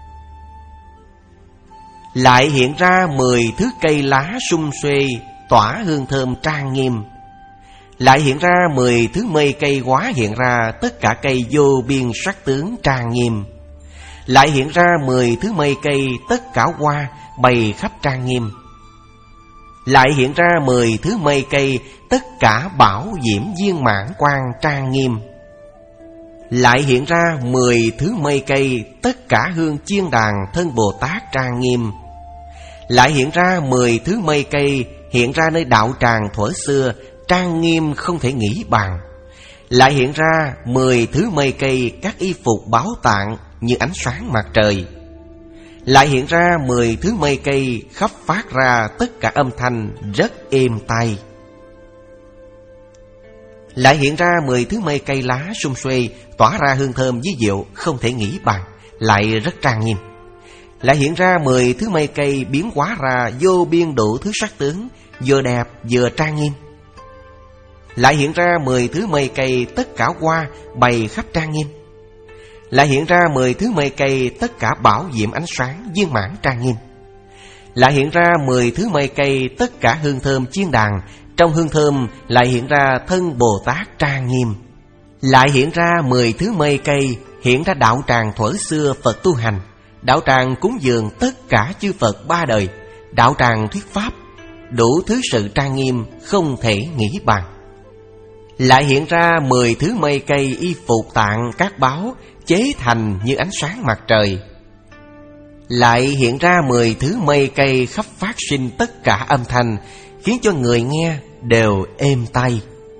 Lại hiện ra mười thứ cây lá sum xuê, tỏa hương thơm trang nghiêm. Lại hiện ra mười thứ mây cây hóa hiện ra tất cả cây vô biên sắc tướng trang nghiêm. Lại hiện ra mười thứ mây cây tất cả hoa bày khắp trang nghiêm. Lại hiện ra mười thứ mây cây tất cả bảo diễm viên mãn quang trang nghiêm. Lại hiện ra mười thứ mây cây tất cả hương chiên đàn thân Bồ Tát trang nghiêm. Lại hiện ra mười thứ mây cây hiện ra nơi đạo tràng thuở xưa trang nghiêm không thể nghĩ bàn. Lại hiện ra mười thứ mây cây các y phục báo tạng như ánh sáng mặt trời. Lại hiện ra mười thứ mây cây khắp phát ra tất cả âm thanh rất êm tai. Lại hiện ra mười thứ mây cây lá sum xuê, tỏa ra hương thơm ví diệu không thể nghĩ bàn, lại rất trang nghiêm. Lại hiện ra mười thứ mây cây biến hóa ra vô biên đủ thứ sắc tướng, vừa đẹp vừa trang nghiêm. Lại hiện ra mười thứ mây cây tất cả hoa bày khắp trang nghiêm. Lại hiện ra mười thứ mây cây tất cả bảo diệm ánh sáng viên mãn trang nghiêm. Lại hiện ra mười thứ mây cây tất cả hương thơm chiên đàn, trong hương thơm lại hiện ra thân Bồ Tát trang nghiêm. Lại hiện ra mười thứ mây cây hiện ra đạo tràng thuở xưa Phật tu hành, đạo tràng cúng dường tất cả chư Phật ba đời, đạo tràng thuyết pháp, đủ thứ sự trang nghiêm không thể nghĩ bàn. Lại hiện ra mười thứ mây cây y phục tạng các báo chế thành như ánh sáng mặt trời. Lại hiện ra mười thứ mây cây khắp phát sinh tất cả âm thanh, khiến cho người nghe đều êm tai.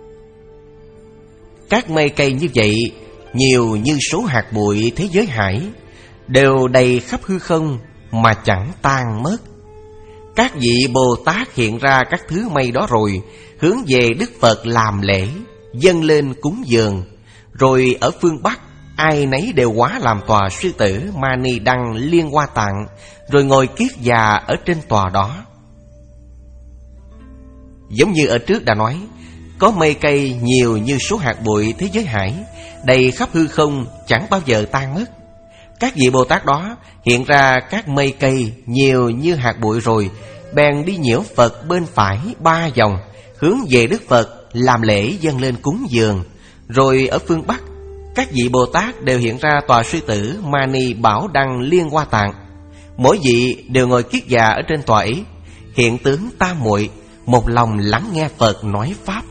Các mây cây như vậy nhiều như số hạt bụi thế giới hải, đều đầy khắp hư không mà chẳng tan mất. Các vị Bồ Tát hiện ra các thứ mây đó rồi, hướng về Đức Phật làm lễ, dâng lên cúng dường. Rồi ở phương Bắc, ai nấy đều hóa làm tòa sư tử Mani Đăng Liên Hoa Tạng, rồi ngồi kiết già ở trên tòa đó. Giống như ở trước đã nói, có mây cây nhiều như số hạt bụi thế giới hải, đầy khắp hư không chẳng bao giờ tan mất. Các vị Bồ Tát đó hiện ra các mây cây nhiều như hạt bụi rồi, bèn đi nhiễu Phật bên phải ba vòng, hướng về Đức Phật làm lễ dâng lên cúng dường. Rồi ở phương Bắc, các vị Bồ Tát đều hiện ra tòa sư tử Mani Bảo Đăng Liên Hoa Tạng. Mỗi vị đều ngồi kiết già ở trên tòa ấy, hiện tướng tam muội, một lòng lắng nghe Phật nói pháp.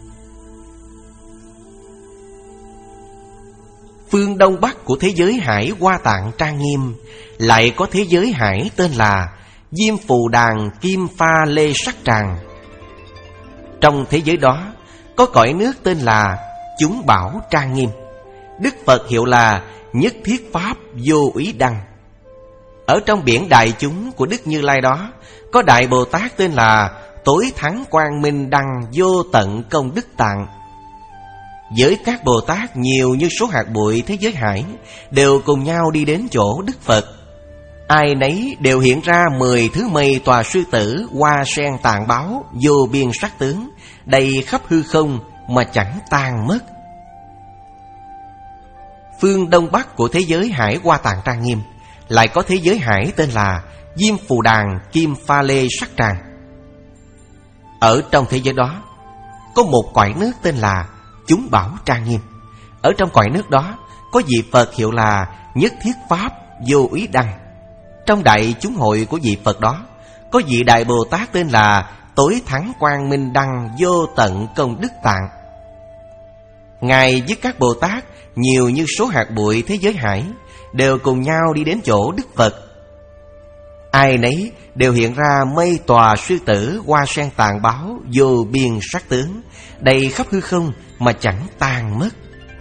Phương Đông Bắc của thế giới hải Hoa Tạng trang nghiêm, lại có thế giới hải tên là Diêm Phù Đàn Kim Pha Lê Sắc Tràng. Trong thế giới đó có cõi nước tên là Chúng Bảo Trang Nghiêm, Đức Phật hiệu là Nhất Thiết Pháp Vô Úy Đăng. Ở trong biển đại chúng của Đức Như Lai đó, có Đại Bồ Tát tên là Tối Thắng Quang Minh Đăng Vô Tận Công Đức Tạng. Với các Bồ Tát nhiều như số hạt bụi thế giới hải, đều cùng nhau đi đến chỗ Đức Phật. Ai nấy đều hiện ra mười thứ mây tòa sư tử hoa sen tạng báo vô biên sắc tướng, đầy khắp hư không mà chẳng tan mất. Phương Đông Bắc của thế giới hải Hoa Tạng trang nghiêm, lại có thế giới hải tên là Diêm Phù Đàn Kim Pha Lê Sắc Tràng. Ở trong thế giới đó có một cõi nước tên là Chúng Bảo Trang Nghiêm. Ở trong cõi nước đó có vị Phật hiệu là Nhất Thiết Pháp Vô Úy Đăng. Trong đại chúng hội của vị Phật đó có vị Đại Bồ Tát tên là Tối Thắng Quang Minh Đăng Vô Tận Công Đức Tạng. Ngài với các Bồ Tát nhiều như số hạt bụi thế giới hải, đều cùng nhau đi đến chỗ Đức Phật. Ai nấy đều hiện ra mây tòa sư tử hoa sen tạng báo vô biên sắc tướng, đầy khắp hư không mà chẳng tan mất.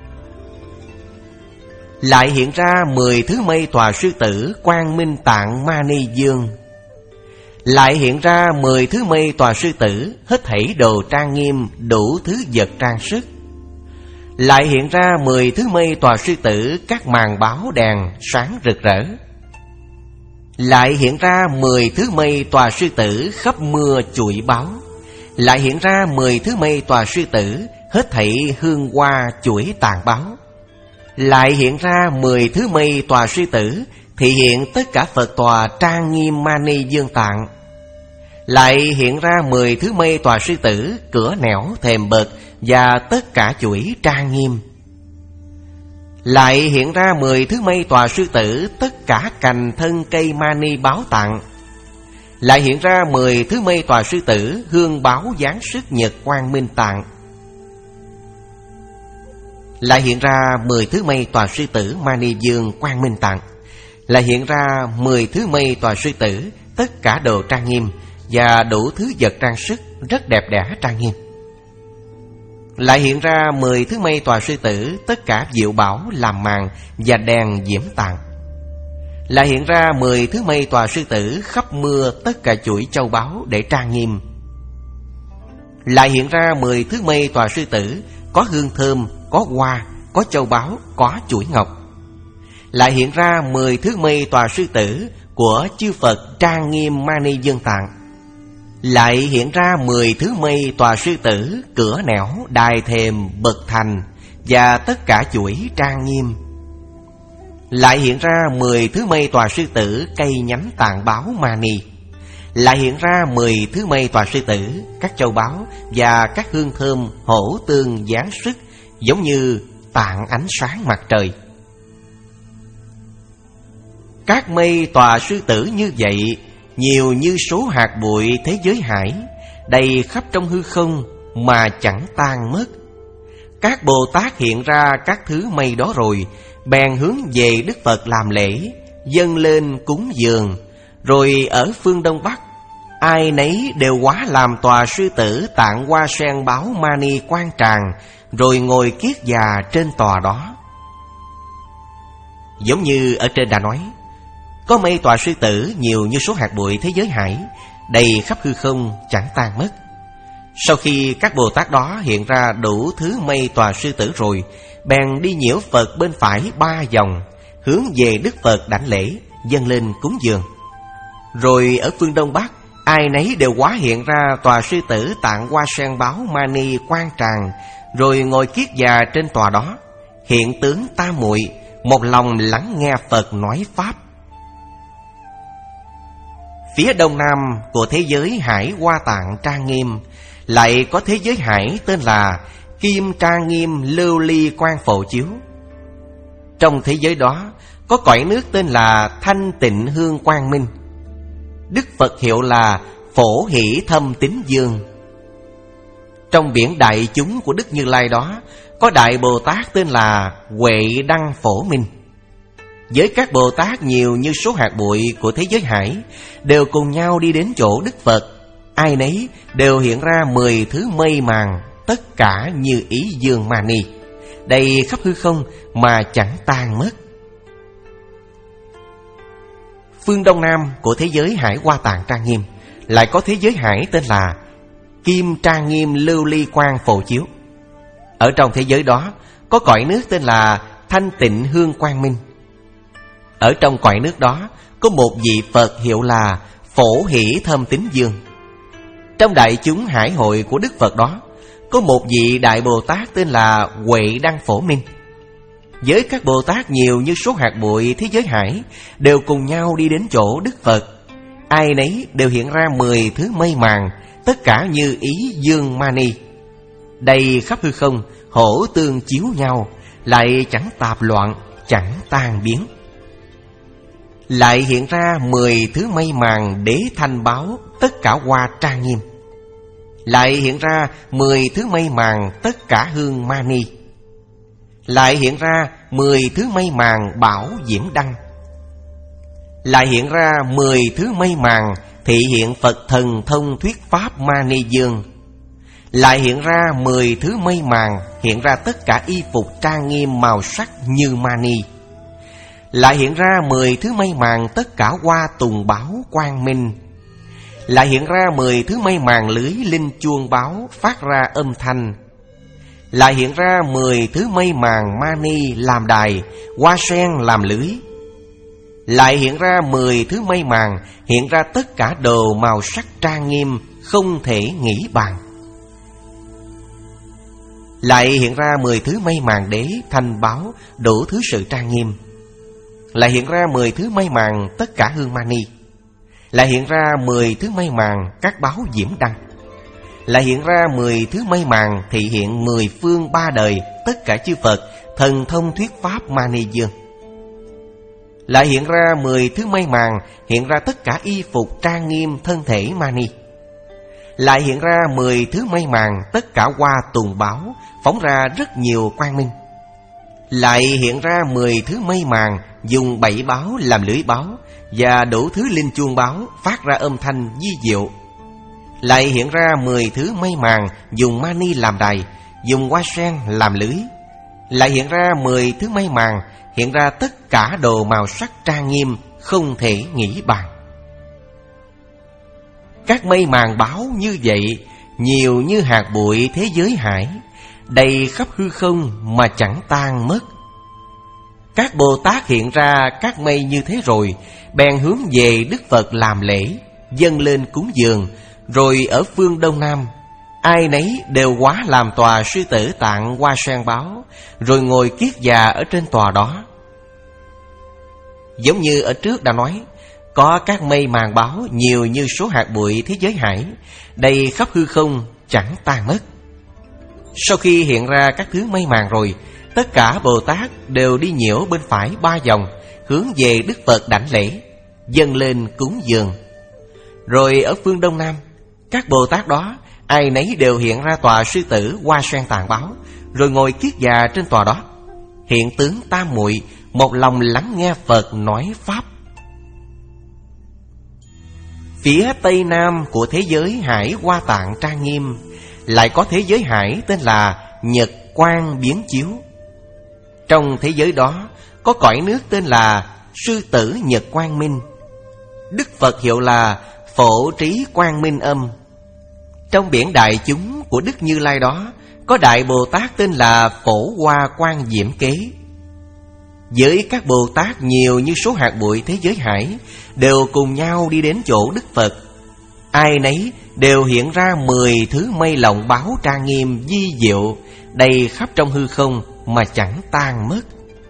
Lại hiện ra mười thứ mây tòa sư tử Quang Minh Tạng Mani Dương. Lại hiện ra mười thứ mây tòa sư tử hết thảy đồ trang nghiêm, đủ thứ vật trang sức. Lại hiện ra mười thứ mây tòa sư tử các màn báo đèn sáng rực rỡ. Lại hiện ra mười thứ mây tòa sư tử khắp mưa chuỗi báo. Lại hiện ra mười thứ mây tòa sư tử hết thảy hương hoa chuỗi tàn báo. Lại hiện ra mười thứ mây tòa sư tử thị hiện tất cả Phật tòa trang nghiêm Mani Dương Tạng. Lại hiện ra mười thứ mây tòa sư tử cửa nẻo thềm bậc và tất cả chuỗi trang nghiêm. Lại hiện ra mười thứ mây tòa sư tử tất cả cành thân cây Mani báo tạng. Lại hiện ra mười thứ mây tòa sư tử hương báo giáng sức nhật quang minh tạng. Lại hiện ra mười thứ mây tòa sư tử Mani Dương quang minh tạng. Lại hiện ra mười thứ mây tòa sư tử tất cả đồ trang nghiêm và đủ thứ vật trang sức rất đẹp đẽ trang nghiêm. Lại hiện ra mười thứ mây tòa sư tử tất cả diệu bảo làm màn và đèn diễm tạng. Lại hiện ra mười thứ mây tòa sư tử khắp mưa tất cả chuỗi châu báu để trang nghiêm. Lại hiện ra mười thứ mây tòa sư tử có hương thơm, có hoa, có châu báu, có chuỗi ngọc. Lại hiện ra mười thứ mây tòa sư tử của chư Phật trang nghiêm Mani Dương Tạng. Lại hiện ra mười thứ mây tòa sư tử cửa nẻo đài thềm bậc thành và tất cả chuỗi trang nghiêm. Lại hiện ra mười thứ mây tòa sư tử cây nhánh tạng báo Mani. Lại hiện ra mười thứ mây tòa sư tử các châu báu và các hương thơm hổ tương giáng sức giống như tạng ánh sáng mặt trời. Các mây tòa sư tử như vậy, nhiều như số hạt bụi thế giới hải, đầy khắp trong hư không mà chẳng tan mất. Các Bồ Tát hiện ra các thứ mây đó rồi, bèn hướng về Đức Phật làm lễ, dâng lên cúng dường. Rồi ở phương Đông Bắc, ai nấy đều hóa làm tòa sư tử tạng hoa sen báo mani quan tràng, rồi ngồi kiết già trên tòa đó. Giống như ở trên đã nói, có mây tòa sư tử nhiều như số hạt bụi thế giới hải, đầy khắp hư không chẳng tan mất. Sau khi các Bồ Tát đó hiện ra đủ thứ mây tòa sư tử rồi, bèn đi nhiễu Phật bên phải ba vòng, hướng về Đức Phật đảnh lễ, dâng lên cúng dường. Rồi ở phương Đông Bắc, ai nấy đều hóa hiện ra tòa sư tử tạng hoa sen báo mani quan tràng, rồi ngồi kiết già trên tòa đó, hiện tướng tam muội, một lòng lắng nghe Phật nói pháp. Phía đông nam của thế giới hải Hoa Tạng trang nghiêm, lại có thế giới hải tên là Kim Trang Nghiêm Lưu Ly Quang Phổ Chiếu. Trong thế giới đó có cõi nước tên là Thanh Tịnh Hương Quang Minh. Đức Phật hiệu là Phổ Hỷ Thâm Tín Dương. Trong biển đại chúng của Đức Như Lai đó có Đại Bồ Tát tên là Huệ Đăng Phổ Minh. Với các Bồ Tát nhiều như số hạt bụi của thế giới hải, đều cùng nhau đi đến chỗ Đức Phật. Ai nấy đều hiện ra mười thứ mây màng, tất cả như ý dương mani, đầy khắp hư không mà chẳng tan mất. Phương đông nam của thế giới hải Hoa Tạng trang nghiêm, lại có thế giới hải tên là Kim Trang Nghiêm Lưu Ly Quang Phổ Chiếu. Ở trong thế giới đó có cõi nước tên là Thanh Tịnh Hương Quang Minh. Ở trong cõi nước đó có một vị Phật hiệu là Phổ Hỷ Thâm Tín Dương. Trong đại chúng hải hội của Đức Phật đó có một vị Đại Bồ Tát tên là Huệ Đăng Phổ Minh. Với các Bồ Tát nhiều như số hạt bụi thế giới hải, đều cùng nhau đi đến chỗ Đức Phật. Ai nấy đều hiện ra mười thứ mây màng, tất cả như ý dương mani, đầy khắp hư không, hỗ tương chiếu nhau, lại chẳng tạp loạn, chẳng tan biến. Lại hiện ra mười thứ mây màng đế thanh báo, tất cả hoa trang nghiêm. Lại hiện ra mười thứ mây màng tất cả hương mani. Lại hiện ra mười thứ mây màng bảo diễm đăng. Lại hiện ra mười thứ mây màng thị hiện Phật thần thông thuyết pháp mani dương. Lại hiện ra mười thứ mây màng hiện ra tất cả y phục trang nghiêm màu sắc như mani. Lại hiện ra mười thứ mây màng tất cả hoa tùng báo quang minh. Lại hiện ra mười thứ mây màng lưới linh chuông báo phát ra âm thanh. Lại hiện ra mười thứ mây màng mani làm đài, hoa sen làm lưới. Lại hiện ra mười thứ mây màng hiện ra tất cả đồ màu sắc trang nghiêm, không thể nghĩ bàn. Lại hiện ra mười thứ mây màng đế thanh báo đủ thứ sự trang nghiêm. Lại hiện ra mười thứ mây màng tất cả hương mani. Lại hiện ra mười thứ mây màng các báo diễm đăng. Lại hiện ra mười thứ mây màng thị hiện mười phương ba đời tất cả chư Phật thần thông thuyết pháp mani dương. Lại hiện ra mười thứ mây màng hiện ra tất cả y phục trang nghiêm thân thể mani. Lại hiện ra mười thứ mây màng tất cả hoa tùng báo phóng ra rất nhiều quang minh. Lại hiện ra mười thứ mây màng dùng bảy báo làm lưới báo, và đủ thứ linh chuông báo phát ra âm thanh vi diệu. Lại hiện ra mười thứ mây màng dùng mani làm đài, dùng hoa sen làm lưới. Lại hiện ra mười thứ mây màng hiện ra tất cả đồ màu sắc trang nghiêm, không thể nghĩ bàn. Các mây màng báo như vậy, nhiều như hạt bụi thế giới hải, đầy khắp hư không mà chẳng tan mất. Các Bồ Tát hiện ra các mây như thế rồi, bèn hướng về Đức Phật làm lễ, dâng lên cúng dường. Rồi ở phương đông nam, ai nấy đều hóa làm tòa sư tử tạng hoa sen báo, rồi ngồi kiết già ở trên tòa đó. Giống như ở trước đã nói, có các mây màng báo nhiều như số hạt bụi thế giới hải, đầy khắp hư không chẳng tan mất. Sau khi hiện ra các thứ mây màng rồi, tất cả Bồ Tát đều đi nhiễu bên phải ba vòng, hướng về Đức Phật đảnh lễ, dâng lên cúng dường. Rồi ở phương Đông Nam, các Bồ Tát đó ai nấy đều hiện ra tòa sư tử hoa sen tàn báo, rồi ngồi kiết già trên tòa đó. Hiện tướng tam muội một lòng lắng nghe Phật nói pháp. Phía Tây Nam của thế giới hải Hoa Tạng trang nghiêm lại có thế giới hải tên là Nhật Quang Biến Chiếu. Trong thế giới đó có cõi nước tên là Sư Tử Nhật Quang Minh. Đức Phật hiệu là Phổ Trí Quang Minh Âm. Trong biển đại chúng của Đức Như Lai đó có Đại Bồ Tát tên là Phổ Hoa Quang Diễm Kế. Với các Bồ Tát nhiều như số hạt bụi thế giới hải đều cùng nhau đi đến chỗ Đức Phật. Ai nấy đều hiện ra mười thứ mây lọng báo trang nghiêm vi diệu, đầy khắp trong hư không mà chẳng tan mất.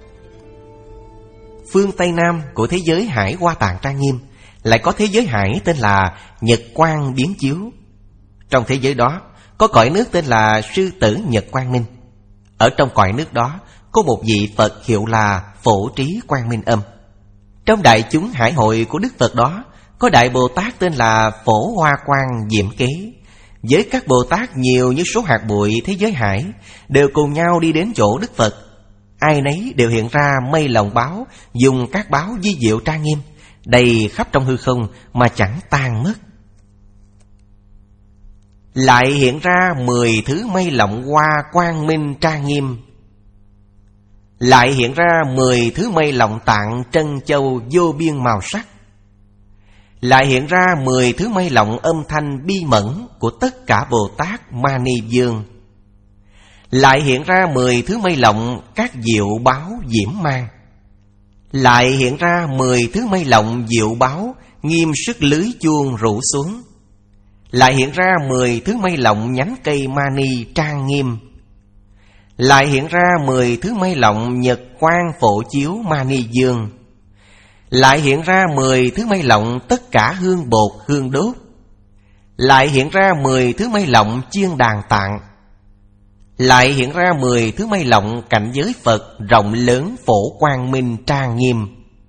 Phương Tây Nam của thế giới hải Hoa Tạng trang nghiêm lại có thế giới hải tên là Nhật Quang Biến Chiếu. Trong thế giới đó có cõi nước tên là Sư Tử Nhật Quang Minh. Ở trong cõi nước đó có một vị Phật hiệu là Phổ Trí Quang Minh Âm. Trong đại chúng hải hội của Đức Phật đó có Đại Bồ Tát tên là Phổ Hoa Quang Diệm Kế. Với các Bồ Tát nhiều như số hạt bụi thế giới hải đều cùng nhau đi đến chỗ Đức Phật. Ai nấy đều hiện ra mây lọng báo, dùng các báo vi diệu trang nghiêm, đầy khắp trong hư không mà chẳng tan mất. Lại hiện ra mười thứ mây lọng hoa quang minh trang nghiêm. Lại hiện ra mười thứ mây lọng tạng trân châu vô biên màu sắc. Lại hiện ra mười thứ mây lọng âm thanh bi mẫn của tất cả Bồ Tát Ma Ni Dương. Lại hiện ra mười thứ mây lọng các diệu báo diễm mang. Lại hiện ra mười thứ mây lọng diệu báo nghiêm sức lưới chuông rủ xuống. Lại hiện ra mười thứ mây lọng nhánh cây mani trang nghiêm. Lại hiện ra mười thứ mây lọng nhật quang phổ chiếu mani dương. Lại hiện ra mười thứ mây lọng tất cả hương bột hương đốt. Lại hiện ra mười thứ mây lọng chiên đàn tạng. Lại hiện ra mười thứ mây lọng cảnh giới Phật rộng lớn phổ quang minh trang nghiêm.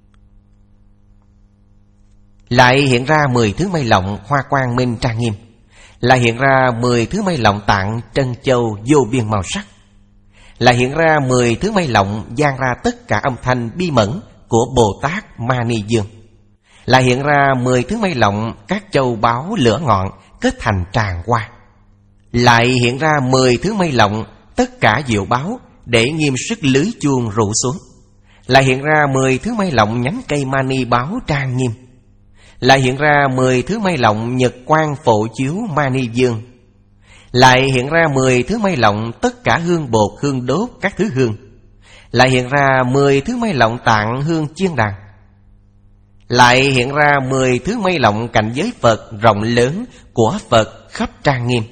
Lại hiện ra mười thứ mây lọng hoa quang minh trang nghiêm. Lại hiện ra mười thứ mây lọng tạng trân châu vô biên màu sắc. Lại hiện ra mười thứ mây lọng gian ra tất cả âm thanh bi mẫn của Bồ Tát Ma Ni Dương. Lại hiện ra mười thứ mây lọng các châu báu lửa ngọn kết thành tràng hoa. Lại hiện ra mười thứ mây lọng tất cả diệu báo để nghiêm sức lưới chuông rủ xuống. Lại hiện ra mười thứ mây lọng nhánh cây mani báo trang nghiêm. Lại hiện ra mười thứ mây lọng nhật quang phổ chiếu mani dương. Lại hiện ra mười thứ mây lọng tất cả hương bột hương đốt các thứ hương. Lại hiện ra mười thứ mây lọng tạng hương chiên đàn. Lại hiện ra mười thứ mây lọng cảnh giới Phật rộng lớn của Phật khắp trang nghiêm.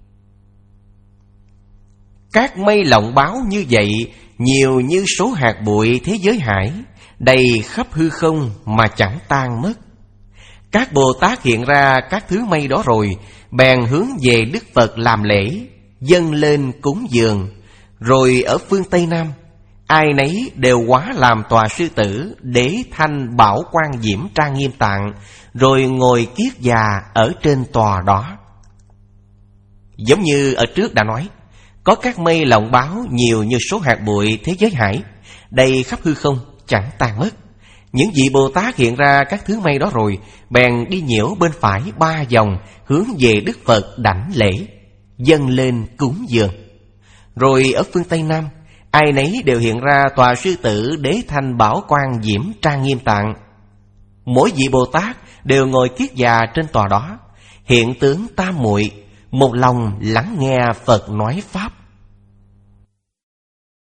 Các mây lọng báo như vậy nhiều như số hạt bụi thế giới hải, đầy khắp hư không mà chẳng tan mất. Các Bồ Tát hiện ra các thứ mây đó rồi, bèn hướng về Đức Phật làm lễ, dâng lên cúng dường. Rồi ở phương Tây Nam, ai nấy đều hóa làm tòa sư tử, đế thanh bảo quan diễm trang nghiêm tạng, rồi ngồi kiết già ở trên tòa đó. Giống như ở trước đã nói, có các mây lọng báo nhiều như số hạt bụi thế giới hải, đầy khắp hư không chẳng tan mất. Những vị Bồ Tát hiện ra các thứ mây đó rồi, bèn đi nhiễu bên phải ba vòng, hướng về Đức Phật đảnh lễ, dâng lên cúng dường. Rồi ở phương Tây Nam, ai nấy đều hiện ra tòa sư tử đế thanh bảo quan diễm trang nghiêm tạng. Mỗi vị Bồ Tát đều ngồi kiết già trên tòa đó, hiện tướng tam muội, một lòng lắng nghe Phật nói pháp.